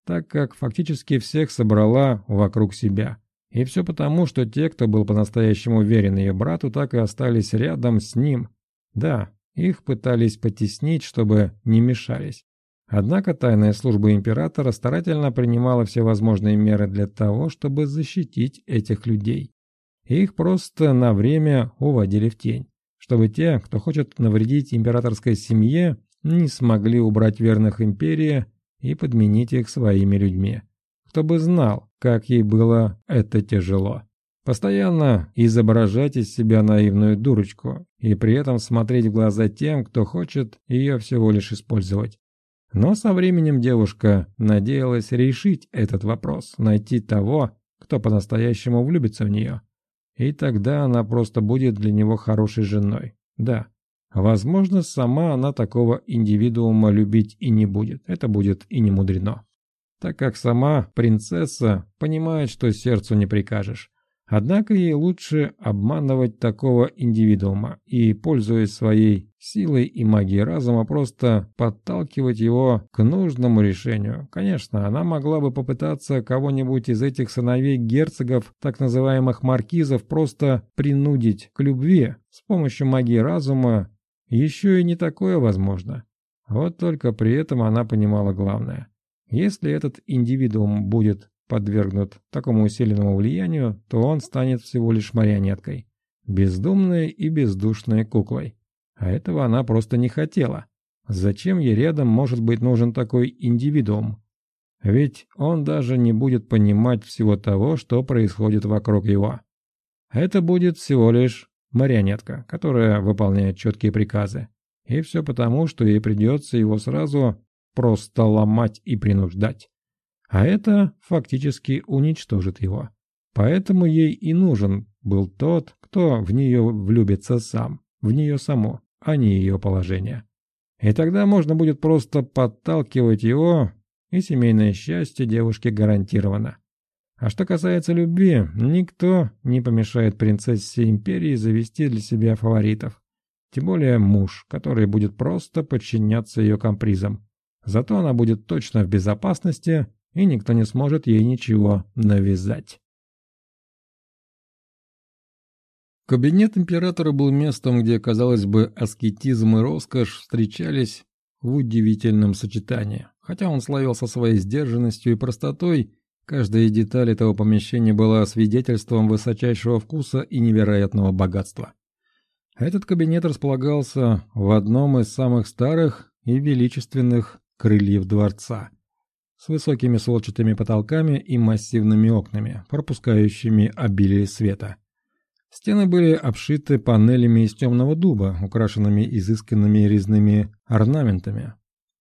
так как фактически всех собрала вокруг себя. И все потому, что те, кто был по-настоящему верен ее брату, так и остались рядом с ним. Да, их пытались потеснить, чтобы не мешались. Однако тайная служба императора старательно принимала всевозможные меры для того, чтобы защитить этих людей. Их просто на время уводили в тень, чтобы те, кто хочет навредить императорской семье, не смогли убрать верных империи и подменить их своими людьми. Кто бы знал, как ей было это тяжело. Постоянно изображать из себя наивную дурочку и при этом смотреть в глаза тем, кто хочет ее всего лишь использовать. Но со временем девушка надеялась решить этот вопрос, найти того, кто по-настоящему влюбится в нее. И тогда она просто будет для него хорошей женой. Да, возможно, сама она такого индивидуума любить и не будет. Это будет и не мудрено. Так как сама принцесса понимает, что сердцу не прикажешь. Однако ей лучше обманывать такого индивидуума и, пользуясь своей силой и магией разума, просто подталкивать его к нужному решению. Конечно, она могла бы попытаться кого-нибудь из этих сыновей герцогов, так называемых маркизов, просто принудить к любви с помощью магии разума. Еще и не такое возможно. Вот только при этом она понимала главное. Если этот индивидуум будет подвергнут такому усиленному влиянию, то он станет всего лишь марионеткой, бездумной и бездушной куклой. А этого она просто не хотела. Зачем ей рядом может быть нужен такой индивидуум? Ведь он даже не будет понимать всего того, что происходит вокруг его. Это будет всего лишь марионетка, которая выполняет четкие приказы. И все потому, что ей придется его сразу просто ломать и принуждать. А это фактически уничтожит его. Поэтому ей и нужен был тот, кто в нее влюбится сам, в нее саму, а не ее положение. И тогда можно будет просто подталкивать его, и семейное счастье девушки гарантировано. А что касается любви, никто не помешает принцессе империи завести для себя фаворитов. Тем более муж, который будет просто подчиняться ее капризам. Зато она будет точно в безопасности, и никто не сможет ей ничего навязать. Кабинет императора был местом, где, казалось бы, аскетизм и роскошь встречались в удивительном сочетании. Хотя он славился своей сдержанностью и простотой, каждая деталь этого помещения была свидетельством высочайшего вкуса и невероятного богатства. Этот кабинет располагался в одном из самых старых и величественных крыльев дворца, с высокими сводчатыми потолками и массивными окнами, пропускающими обилие света. Стены были обшиты панелями из темного дуба, украшенными изысканными резными орнаментами.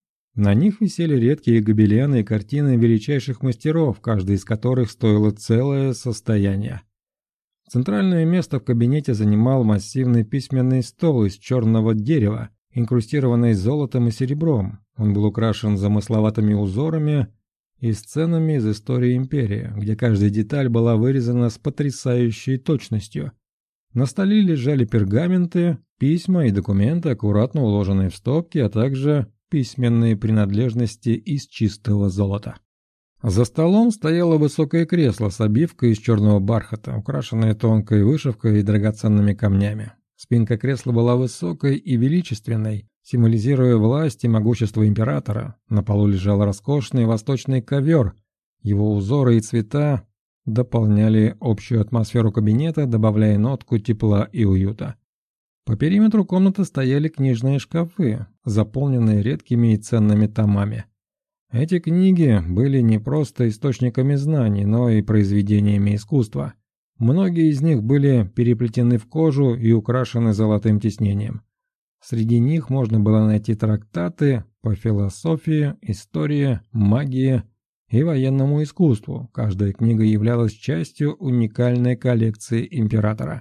На них висели редкие гобелены и картины величайших мастеров, каждый из которых стоило целое состояние. Центральное место в кабинете занимал массивный письменный стол из черного дерева, инкрустированный золотом и серебром. Он был украшен замысловатыми узорами и сценами из истории империи, где каждая деталь была вырезана с потрясающей точностью. На столе лежали пергаменты, письма и документы, аккуратно уложенные в стопки, а также письменные принадлежности из чистого золота. За столом стояло высокое кресло с обивкой из черного бархата, украшенное тонкой вышивкой и драгоценными камнями. Спинка кресла была высокой и величественной, символизируя власть и могущество императора. На полу лежал роскошный восточный ковер. Его узоры и цвета дополняли общую атмосферу кабинета, добавляя нотку тепла и уюта. По периметру комнаты стояли книжные шкафы, заполненные редкими и ценными томами. Эти книги были не просто источниками знаний, но и произведениями искусства. Многие из них были переплетены в кожу и украшены золотым тиснением. Среди них можно было найти трактаты по философии, истории, магии и военному искусству. Каждая книга являлась частью уникальной коллекции императора.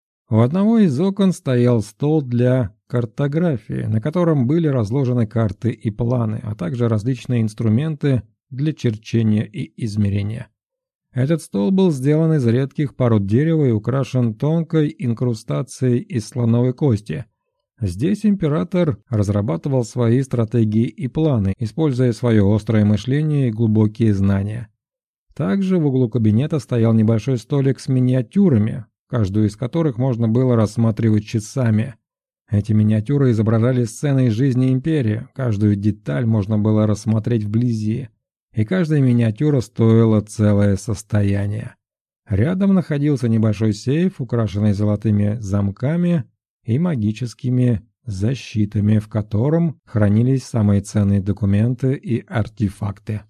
У одного из окон стоял стол для картографии, на котором были разложены карты и планы, а также различные инструменты для черчения и измерения. Этот стол был сделан из редких пород дерева и украшен тонкой инкрустацией из слоновой кости. Здесь император разрабатывал свои стратегии и планы, используя свое острое мышление и глубокие знания. Также в углу кабинета стоял небольшой столик с миниатюрами, каждую из которых можно было рассматривать часами. Эти миниатюры изображали сцены из жизни империи, каждую деталь можно было рассмотреть вблизи, и каждая миниатюра стоила целое состояние. Рядом находился небольшой сейф, украшенный золотыми замками и магическими защитами, в котором хранились самые ценные документы и артефакты.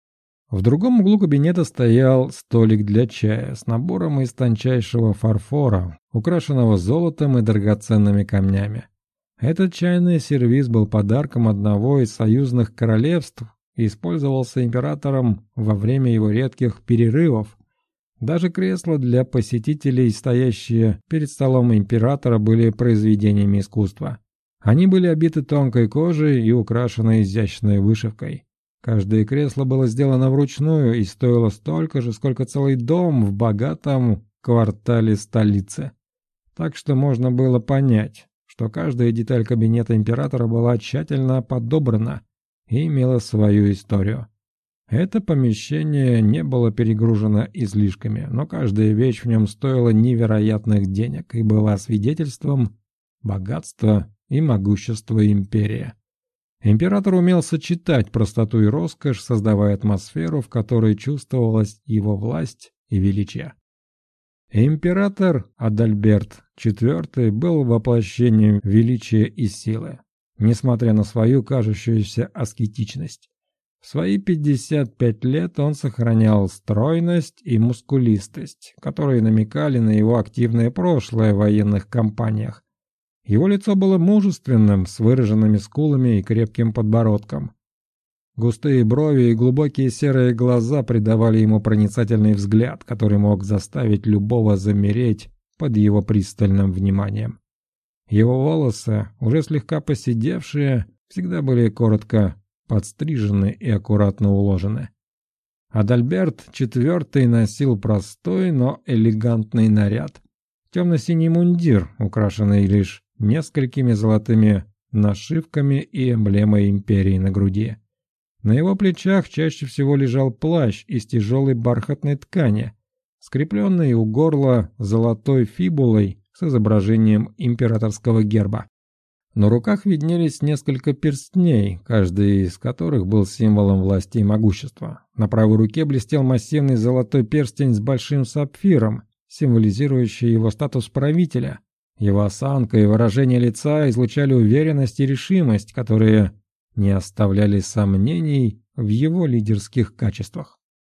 В другом углу кабинета стоял столик для чая с набором из тончайшего фарфора, украшенного золотом и драгоценными камнями. Этот чайный сервиз был подарком одного из союзных королевств и использовался императором во время его редких перерывов. Даже кресла для посетителей, стоящие перед столом императора, были произведениями искусства. Они были обиты тонкой кожей и украшены изящной вышивкой. Каждое кресло было сделано вручную и стоило столько же, сколько целый дом в богатом квартале столицы. Так что можно было понять, что каждая деталь кабинета императора была тщательно подобрана и имела свою историю. Это помещение не было перегружено излишками, но каждая вещь в нем стоила невероятных денег и была свидетельством богатства и могущества империи. Император умел сочетать простоту и роскошь, создавая атмосферу, в которой чувствовалась его власть и величие. Император Адальберт IV был воплощением величия и силы, несмотря на свою кажущуюся аскетичность. В свои 55 лет он сохранял стройность и мускулистость, которые намекали на его активное прошлое в военных кампаниях. Его лицо было мужественным, с выраженными скулами и крепким подбородком. Густые брови и глубокие серые глаза придавали ему проницательный взгляд, который мог заставить любого замереть под его пристальным вниманием. Его волосы, уже слегка поседевшие, всегда были коротко подстрижены и аккуратно уложены. Адальберт IV носил простой, но элегантный наряд. Темно-синий мундир, украшенный лишь несколькими золотыми нашивками и эмблемой империи на груди. На его плечах чаще всего лежал плащ из тяжелой бархатной ткани, скрепленный у горла золотой фибулой с изображением императорского герба. На руках виднелись несколько перстней, каждый из которых был символом власти и могущества. На правой руке блестел массивный золотой перстень с большим сапфиром, символизирующий его статус правителя. Его осанка и выражение лица излучали уверенность и решимость, которые не оставляли сомнений в его лидерских качествах.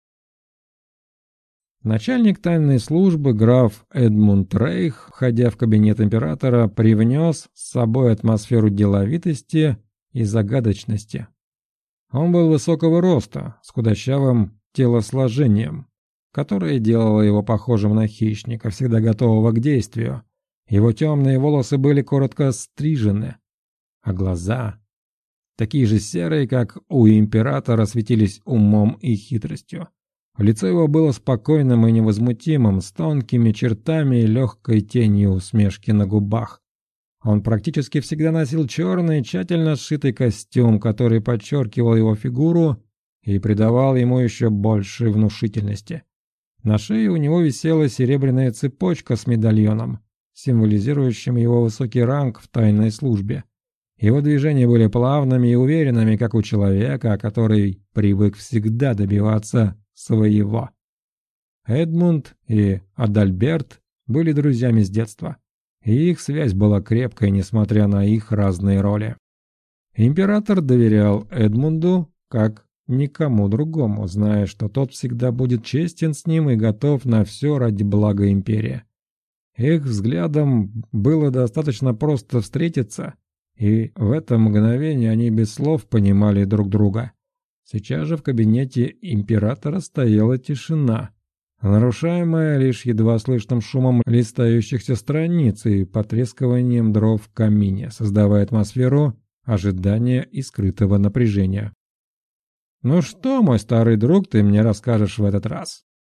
Начальник тайной службы граф Эдмунд Рейх, входя в кабинет императора, привнес с собой атмосферу деловитости и загадочности. Он был высокого роста, с худощавым телосложением, которое делало его похожим на хищника, всегда готового к действию. Его темные волосы были коротко стрижены, а глаза, такие же серые, как у императора, светились умом и хитростью. Лицо его было спокойным и невозмутимым, с тонкими чертами и легкой тенью усмешки на губах. Он практически всегда носил черный, тщательно сшитый костюм, который подчеркивал его фигуру и придавал ему еще больше внушительности. На шее у него висела серебряная цепочка с медальоном, символизирующим его высокий ранг в тайной службе. Его движения были плавными и уверенными, как у человека, который привык всегда добиваться своего. Эдмунд и Адальберт были друзьями с детства, и их связь была крепкой, несмотря на их разные роли. Император доверял Эдмунду как никому другому, зная, что тот всегда будет честен с ним и готов на все ради блага империи. Их взглядом было достаточно просто встретиться, и в это мгновение они без слов понимали друг друга. Сейчас же в кабинете императора стояла тишина, нарушаемая лишь едва слышным шумом листающихся страниц и потрескиванием дров в камине, создавая атмосферу ожидания и скрытого напряжения. «Ну что, мой старый друг, ты мне расскажешь в этот раз?»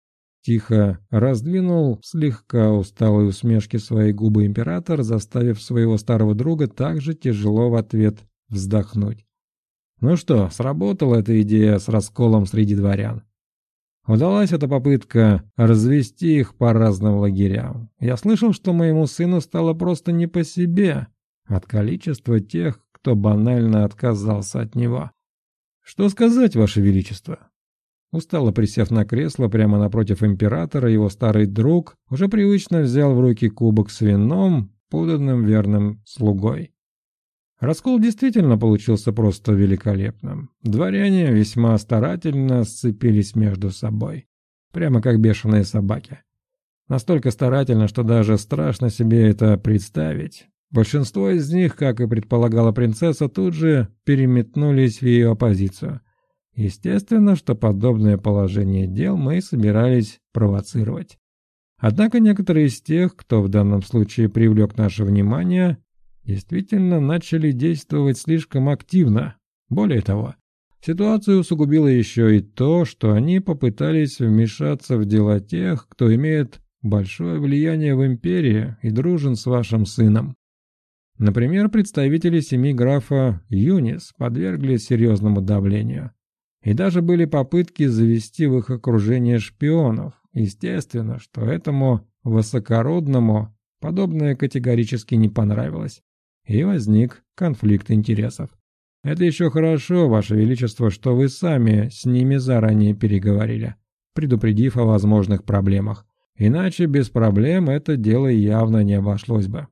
тихо раздвинул слегка усталые усмешки своей губы император, заставив своего старого друга также тяжело в ответ вздохнуть. Ну что, сработала эта идея с расколом среди дворян. Удалась эта попытка развести их по разным лагерям. Я слышал, что моему сыну стало просто не по себе от количества тех, кто банально отказался от него. Что сказать, Ваше Величество? Устало присев на кресло прямо напротив императора, его старый друг уже привычно взял в руки кубок с вином, поданным верным слугой. Раскол действительно получился просто великолепным. Дворяне весьма старательно сцепились между собой, прямо как бешеные собаки. Настолько старательно, что даже страшно себе это представить. Большинство из них, как и предполагала принцесса, тут же переметнулись в ее оппозицию. Естественно, что подобное положение дел мы и собирались провоцировать. Однако некоторые из тех, кто в данном случае привлек наше внимание, действительно начали действовать слишком активно. Более того, ситуацию усугубило еще и то, что они попытались вмешаться в дела тех, кто имеет большое влияние в империи и дружен с вашим сыном. Например, представители семьи графа Юнис подверглись серьезному давлению. И даже были попытки завести в их окружение шпионов. Естественно, что этому высокородному подобное категорически не понравилось. И возник конфликт интересов. Это еще хорошо, Ваше Величество, что вы сами с ними заранее переговорили, предупредив о возможных проблемах. Иначе без проблем это дело явно не обошлось бы.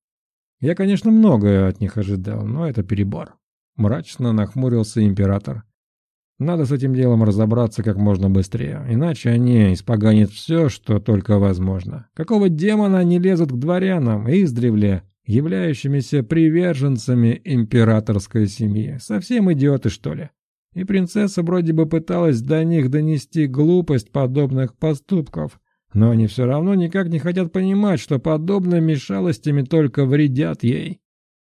Я, конечно, многое от них ожидал, но это перебор. Мрачно нахмурился император. Надо с этим делом разобраться как можно быстрее, иначе они испоганят все, что только возможно. Какого демона они лезут к дворянам, издревле являющимися приверженцами императорской семьи? Совсем идиоты, что ли? И принцесса вроде бы пыталась до них донести глупость подобных поступков, но они все равно никак не хотят понимать, что подобными шалостями только вредят ей.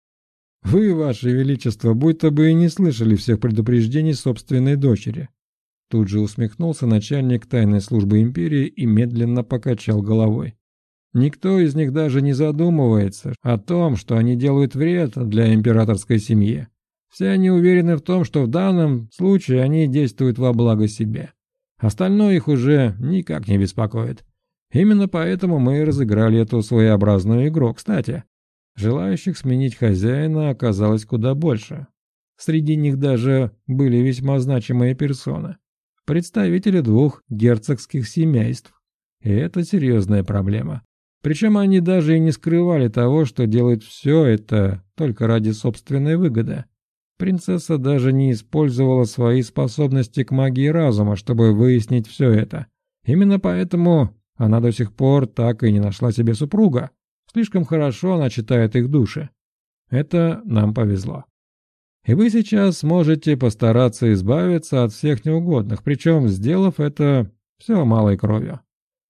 Вы, Ваше Величество, будто бы и не слышали всех предупреждений собственной дочери. Тут же усмехнулся начальник тайной службы империи и медленно покачал головой. Никто из них даже не задумывается о том, что они делают вред для императорской семьи. Все они уверены в том, что в данном случае они действуют во благо себе. Остальное их уже никак не беспокоит. Именно поэтому мы и разыграли эту своеобразную игру. Кстати, желающих сменить хозяина оказалось куда больше. Среди них даже были весьма значимые персоны. Представители двух герцогских семейств. И это серьезная проблема. Причем они даже и не скрывали того, что делают все это только ради собственной выгоды. Принцесса даже не использовала свои способности к магии разума, чтобы выяснить все это. Именно поэтому она до сих пор так и не нашла себе супруга. Слишком хорошо она читает их души. Это нам повезло. И вы сейчас сможете постараться избавиться от всех неугодных, причем сделав это все малой кровью.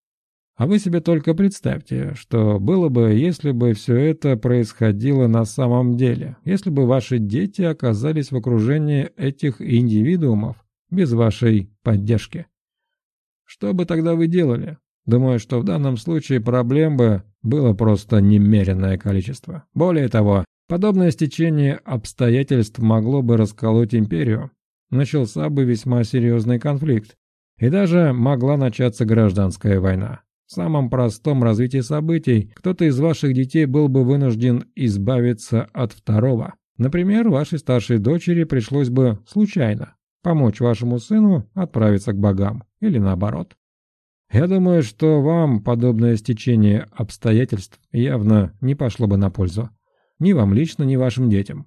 А вы себе только представьте, что было бы, если бы все это происходило на самом деле, если бы ваши дети оказались в окружении этих индивидуумов без вашей поддержки. Что бы тогда вы делали? Думаю, что в данном случае проблем бы было просто немеренное количество. Более того, подобное стечение обстоятельств могло бы расколоть империю. Начался бы весьма серьезный конфликт. И даже могла начаться гражданская война. В самом простом развитии событий кто-то из ваших детей был бы вынужден избавиться от второго. Например, вашей старшей дочери пришлось бы случайно помочь вашему сыну отправиться к богам, или наоборот. Я думаю, что вам подобное стечение обстоятельств явно не пошло бы на пользу. Ни вам лично, ни вашим детям.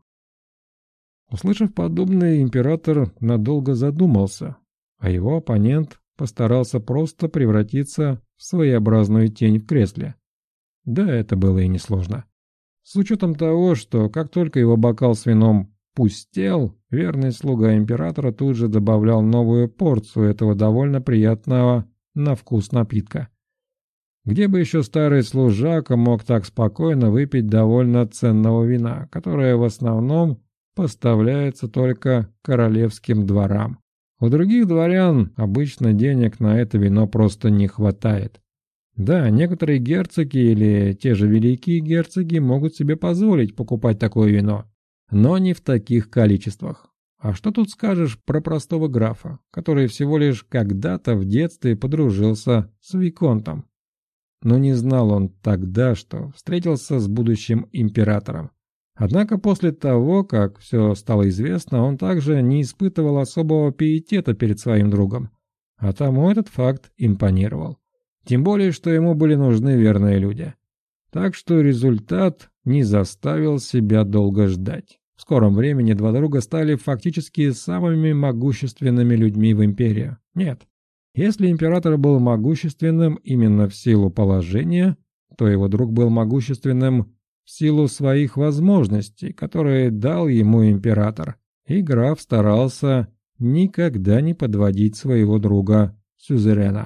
Услышав подобное, император надолго задумался, а его оппонент постарался просто превратиться в своеобразную тень в кресле. Да, это было и несложно. С учетом того, что как только его бокал с вином пустел, верный слуга императора тут же добавлял новую порцию этого довольно приятного на вкус напитка. Где бы еще старый служака мог так спокойно выпить довольно ценного вина, которое в основном поставляется только королевским дворам? У других дворян обычно денег на это вино просто не хватает. Да, некоторые герцоги или те же великие герцоги могут себе позволить покупать такое вино, но не в таких количествах. А что тут скажешь про простого графа, который всего лишь когда-то в детстве подружился с виконтом? Но не знал он тогда, что встретился с будущим императором. Однако после того, как все стало известно, он также не испытывал особого пиетета перед своим другом, а тому этот факт импонировал. Тем более, что ему были нужны верные люди. Так что результат не заставил себя долго ждать. В скором времени два друга стали фактически самыми могущественными людьми в империи. Нет, если император был могущественным именно в силу положения, то его друг был могущественным в силу своих возможностей, которые дал ему император. И граф старался никогда не подводить своего друга сюзерена.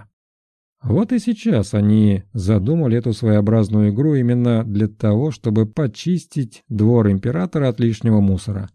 Вот и сейчас они задумали эту своеобразную игру именно для того, чтобы почистить двор императора от лишнего мусора.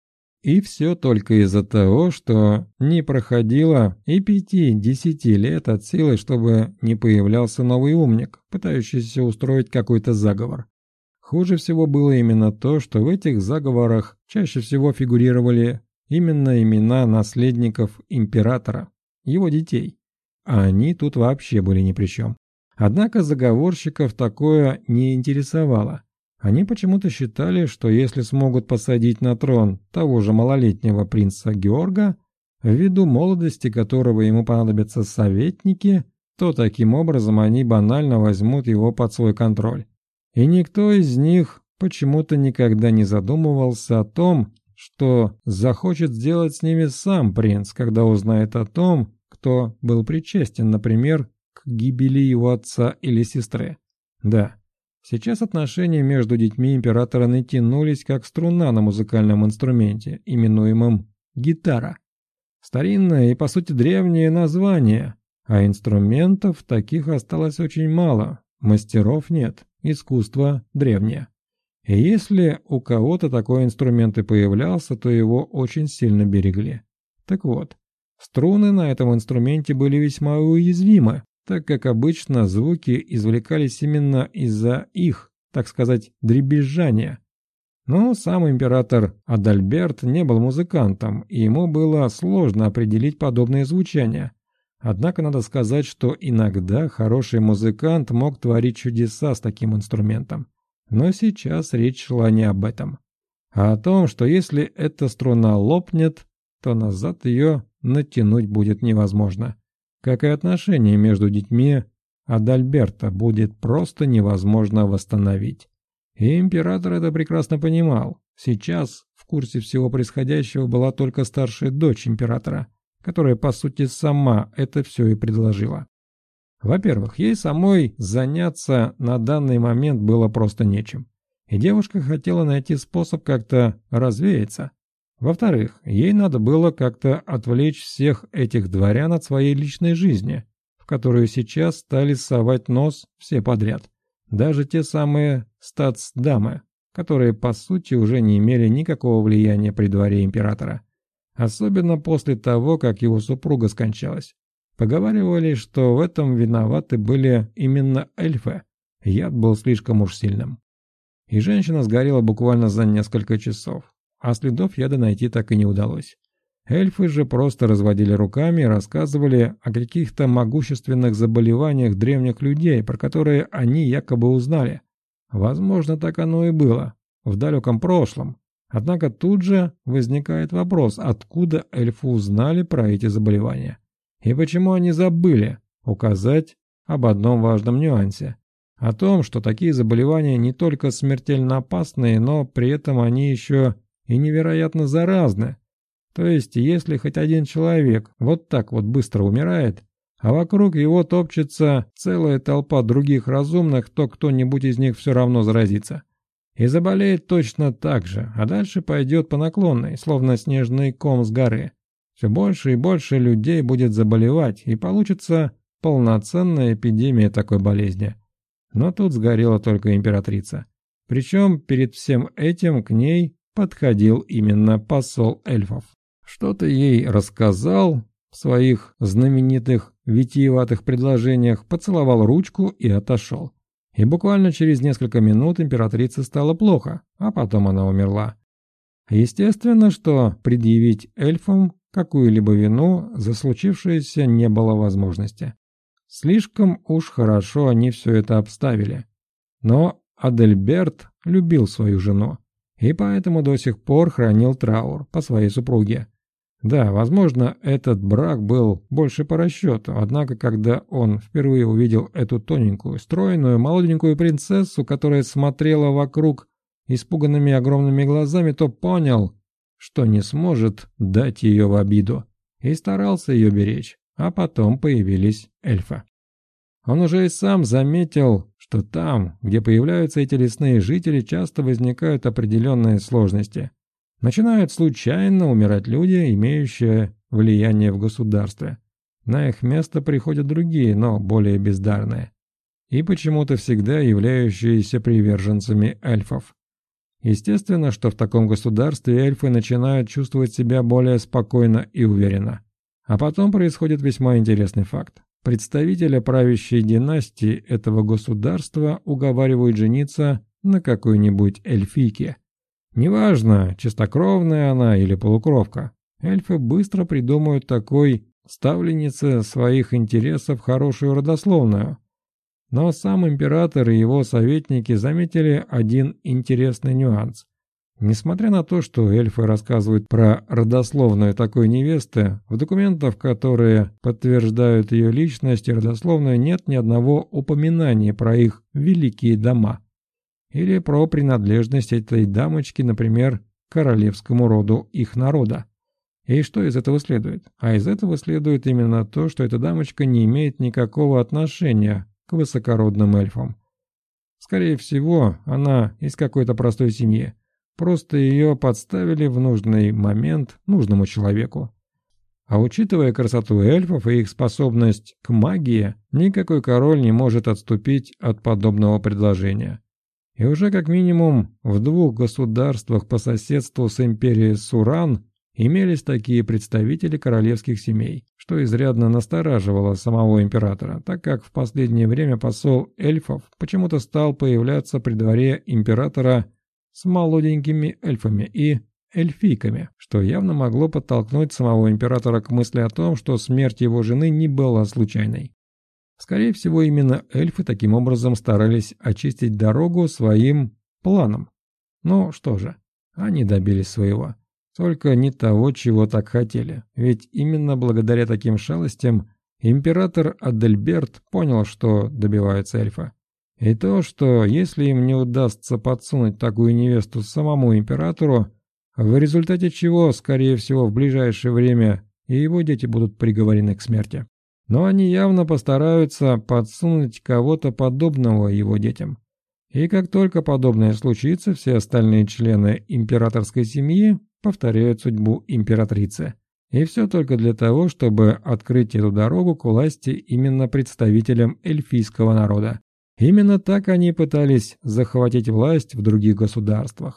И все только из-за того, что не проходило и 5-10 лет от силы, чтобы не появлялся новый умник, пытающийся устроить какой-то заговор. Хуже всего было именно то, что в этих заговорах чаще всего фигурировали именно имена наследников императора, его детей. А они тут вообще были ни при чем. Однако заговорщиков такое не интересовало. Они почему-то считали, что если смогут посадить на трон того же малолетнего принца Георга, ввиду молодости которого ему понадобятся советники, то таким образом они банально возьмут его под свой контроль. И никто из них почему-то никогда не задумывался о том, что захочет сделать с ними сам принц, когда узнает о том, кто был причастен, например, к гибели его отца или сестры. Да, сейчас отношения между детьми императора натянулись как струна на музыкальном инструменте, именуемом гитара. Старинное и, по сути, древнее название, а инструментов таких осталось очень мало, мастеров нет, искусство древнее. И если у кого-то такой инструмент и появлялся, то его очень сильно берегли. Так вот, струны на этом инструменте были весьма уязвимы, так как обычно звуки извлекались именно из-за их, так сказать, дребезжания. Но сам император Адальберт не был музыкантом, и ему было сложно определить подобное звучание. Однако надо сказать, что иногда хороший музыкант мог творить чудеса с таким инструментом. Но сейчас речь шла не об этом, а о том, что если эта струна лопнет, то назад ее натянуть будет невозможно. Как и отношения между детьми Адальберта будет просто невозможно восстановить. И император это прекрасно понимал. Сейчас в курсе всего происходящего была только старшая дочь императора, которая, по сути, сама это все и предложила. Во-первых, ей самой заняться на данный момент было просто нечем. И девушка хотела найти способ как-то развеяться. Во-вторых, ей надо было как-то отвлечь всех этих дворян от своей личной жизни, в которую сейчас стали совать нос все подряд. Даже те самые статсдамы, которые по сути уже не имели никакого влияния при дворе императора. Особенно после того, как его супруга скончалась. Поговаривали, что в этом виноваты были именно эльфы. Яд был слишком уж сильным. И женщина сгорела буквально за несколько часов. А следов яда найти так и не удалось. Эльфы же просто разводили руками и рассказывали о каких-то могущественных заболеваниях древних людей, про которые они якобы узнали. Возможно, так оно и было, в далеком прошлом. Однако тут же возникает вопрос, откуда эльфы узнали про эти заболевания. И почему они забыли указать об одном важном нюансе. О том, что такие заболевания не только смертельно опасные, но при этом они еще и невероятно заразны. То есть, если хоть один человек вот так вот быстро умирает, а вокруг его топчется целая толпа других разумных, то кто-нибудь из них все равно заразится. И заболеет точно так же, а дальше пойдет по наклонной, словно снежный ком с горы. Все больше и больше людей будет заболевать, и получится полноценная эпидемия такой болезни. Но тут сгорела только императрица. Причем перед всем этим к ней подходил именно посол эльфов. Что-то ей рассказал, в своих знаменитых витиеватых предложениях, поцеловал ручку и отошел. И буквально через несколько минут императрице стало плохо, а потом она умерла. Естественно, что предъявить эльфам какую-либо вину за случившееся не было возможности. Слишком уж хорошо они все это обставили. Но Адельберт любил свою жену, и поэтому до сих пор хранил траур по своей супруге. Да, возможно, этот брак был больше по расчету, однако когда он впервые увидел эту тоненькую, стройную, молоденькую принцессу, которая смотрела вокруг испуганными огромными глазами, то понял, что не сможет дать ее в обиду, и старался ее беречь, а потом появились эльфы. Он уже и сам заметил, что там, где появляются эти лесные жители, часто возникают определенные сложности. Начинают случайно умирать люди, имеющие влияние в государстве. На их место приходят другие, но более бездарные. И почему-то всегда являющиеся приверженцами эльфов. Естественно, что в таком государстве эльфы начинают чувствовать себя более спокойно и уверенно. А потом происходит весьма интересный факт. Представителя правящей династии этого государства уговаривают жениться на какой-нибудь эльфийке. Неважно, чистокровная она или полукровка, эльфы быстро придумают такой ставленнице своих интересов хорошую родословную. Но сам император и его советники заметили один интересный нюанс. Несмотря на то, что эльфы рассказывают про родословную такой невесты, в документах, которые подтверждают ее личность и родословную, нет ни одного упоминания про их великие дома. Или про принадлежность этой дамочки, например, к королевскому роду их народа. И что из этого следует? А из этого следует именно то, что эта дамочка не имеет никакого отношения к высокородным эльфам. Скорее всего, она из какой-то простой семьи. Просто ее подставили в нужный момент нужному человеку. А учитывая красоту эльфов и их способность к магии, никакой король не может отступить от подобного предложения. И уже как минимум в 2 государствах по соседству с империей Суран имелись такие представители королевских семей, что изрядно настораживало самого императора, так как в последнее время посол эльфов почему-то стал появляться при дворе императора с молоденькими эльфами и эльфийками, что явно могло подтолкнуть самого императора к мысли о том, что смерть его жены не была случайной. Скорее всего, именно эльфы таким образом старались очистить дорогу своим планам. Ну что же, они добились своего. Только не того, чего так хотели. Ведь именно благодаря таким шалостям император Адельберт понял, что добиваются эльфа. И то, что если им не удастся подсунуть такую невесту самому императору, в результате чего, скорее всего, в ближайшее время и его дети будут приговорены к смерти. Но они явно постараются подсунуть кого-то подобного его детям. И как только подобное случится, все остальные члены императорской семьи повторяют судьбу императрицы. И все только для того, чтобы открыть эту дорогу к власти именно представителям эльфийского народа. Именно так они пытались захватить власть в других государствах.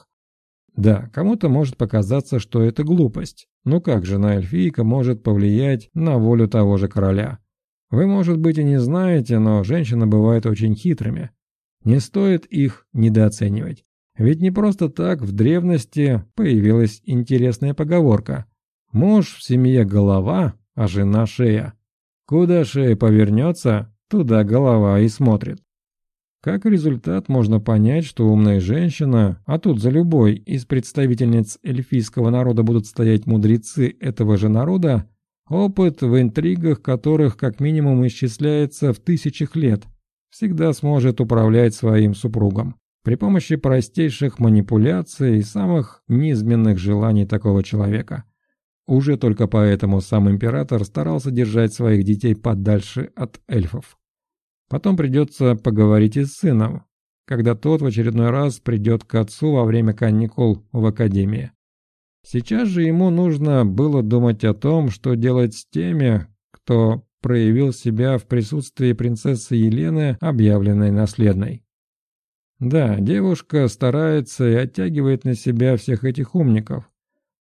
Да, кому-то может показаться, что это глупость. Но как жена эльфийка может повлиять на волю того же короля? Вы, может быть, и не знаете, но женщины бывают очень хитрыми. Не стоит их недооценивать. Ведь не просто так в древности появилась интересная поговорка: «Муж в семье голова, а жена шея. Куда шея повернется, туда голова и смотрит». Как результат можно понять, что умная женщина, а тут за любой из представительниц эльфийского народа будут стоять мудрецы этого же народа, опыт в интригах которых как минимум исчисляется в тысячах лет, всегда сможет управлять своим супругом при помощи простейших манипуляций и самых низменных желаний такого человека. Уже только поэтому сам император старался держать своих детей подальше от эльфов. Потом придется поговорить и с сыном, когда тот в очередной раз придет к отцу во время каникул в академии. Сейчас же ему нужно было думать о том, что делать с теми, кто проявил себя в присутствии принцессы Елены, объявленной наследной. Да, девушка старается и оттягивает на себя всех этих умников,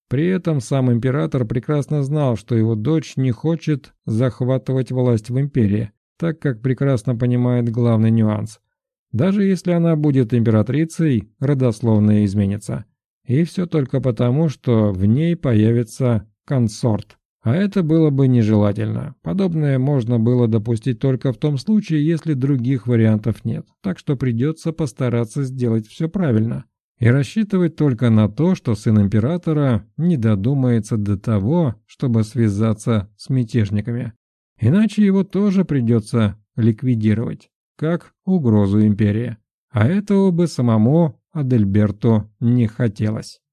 При этом сам император прекрасно знал, что его дочь не хочет захватывать власть в империи, так как прекрасно понимает главный нюанс. Даже если она будет императрицей, родословная изменится. И все только потому, что в ней появится консорт. А это было бы нежелательно. Подобное можно было допустить только в том случае, если других вариантов нет. Так что придется постараться сделать все правильно. И рассчитывать только на то, что сын императора не додумается до того, чтобы связаться с мятежниками. Иначе его тоже придется ликвидировать, как угрозу империи. А этого бы самому Адельберту не хотелось.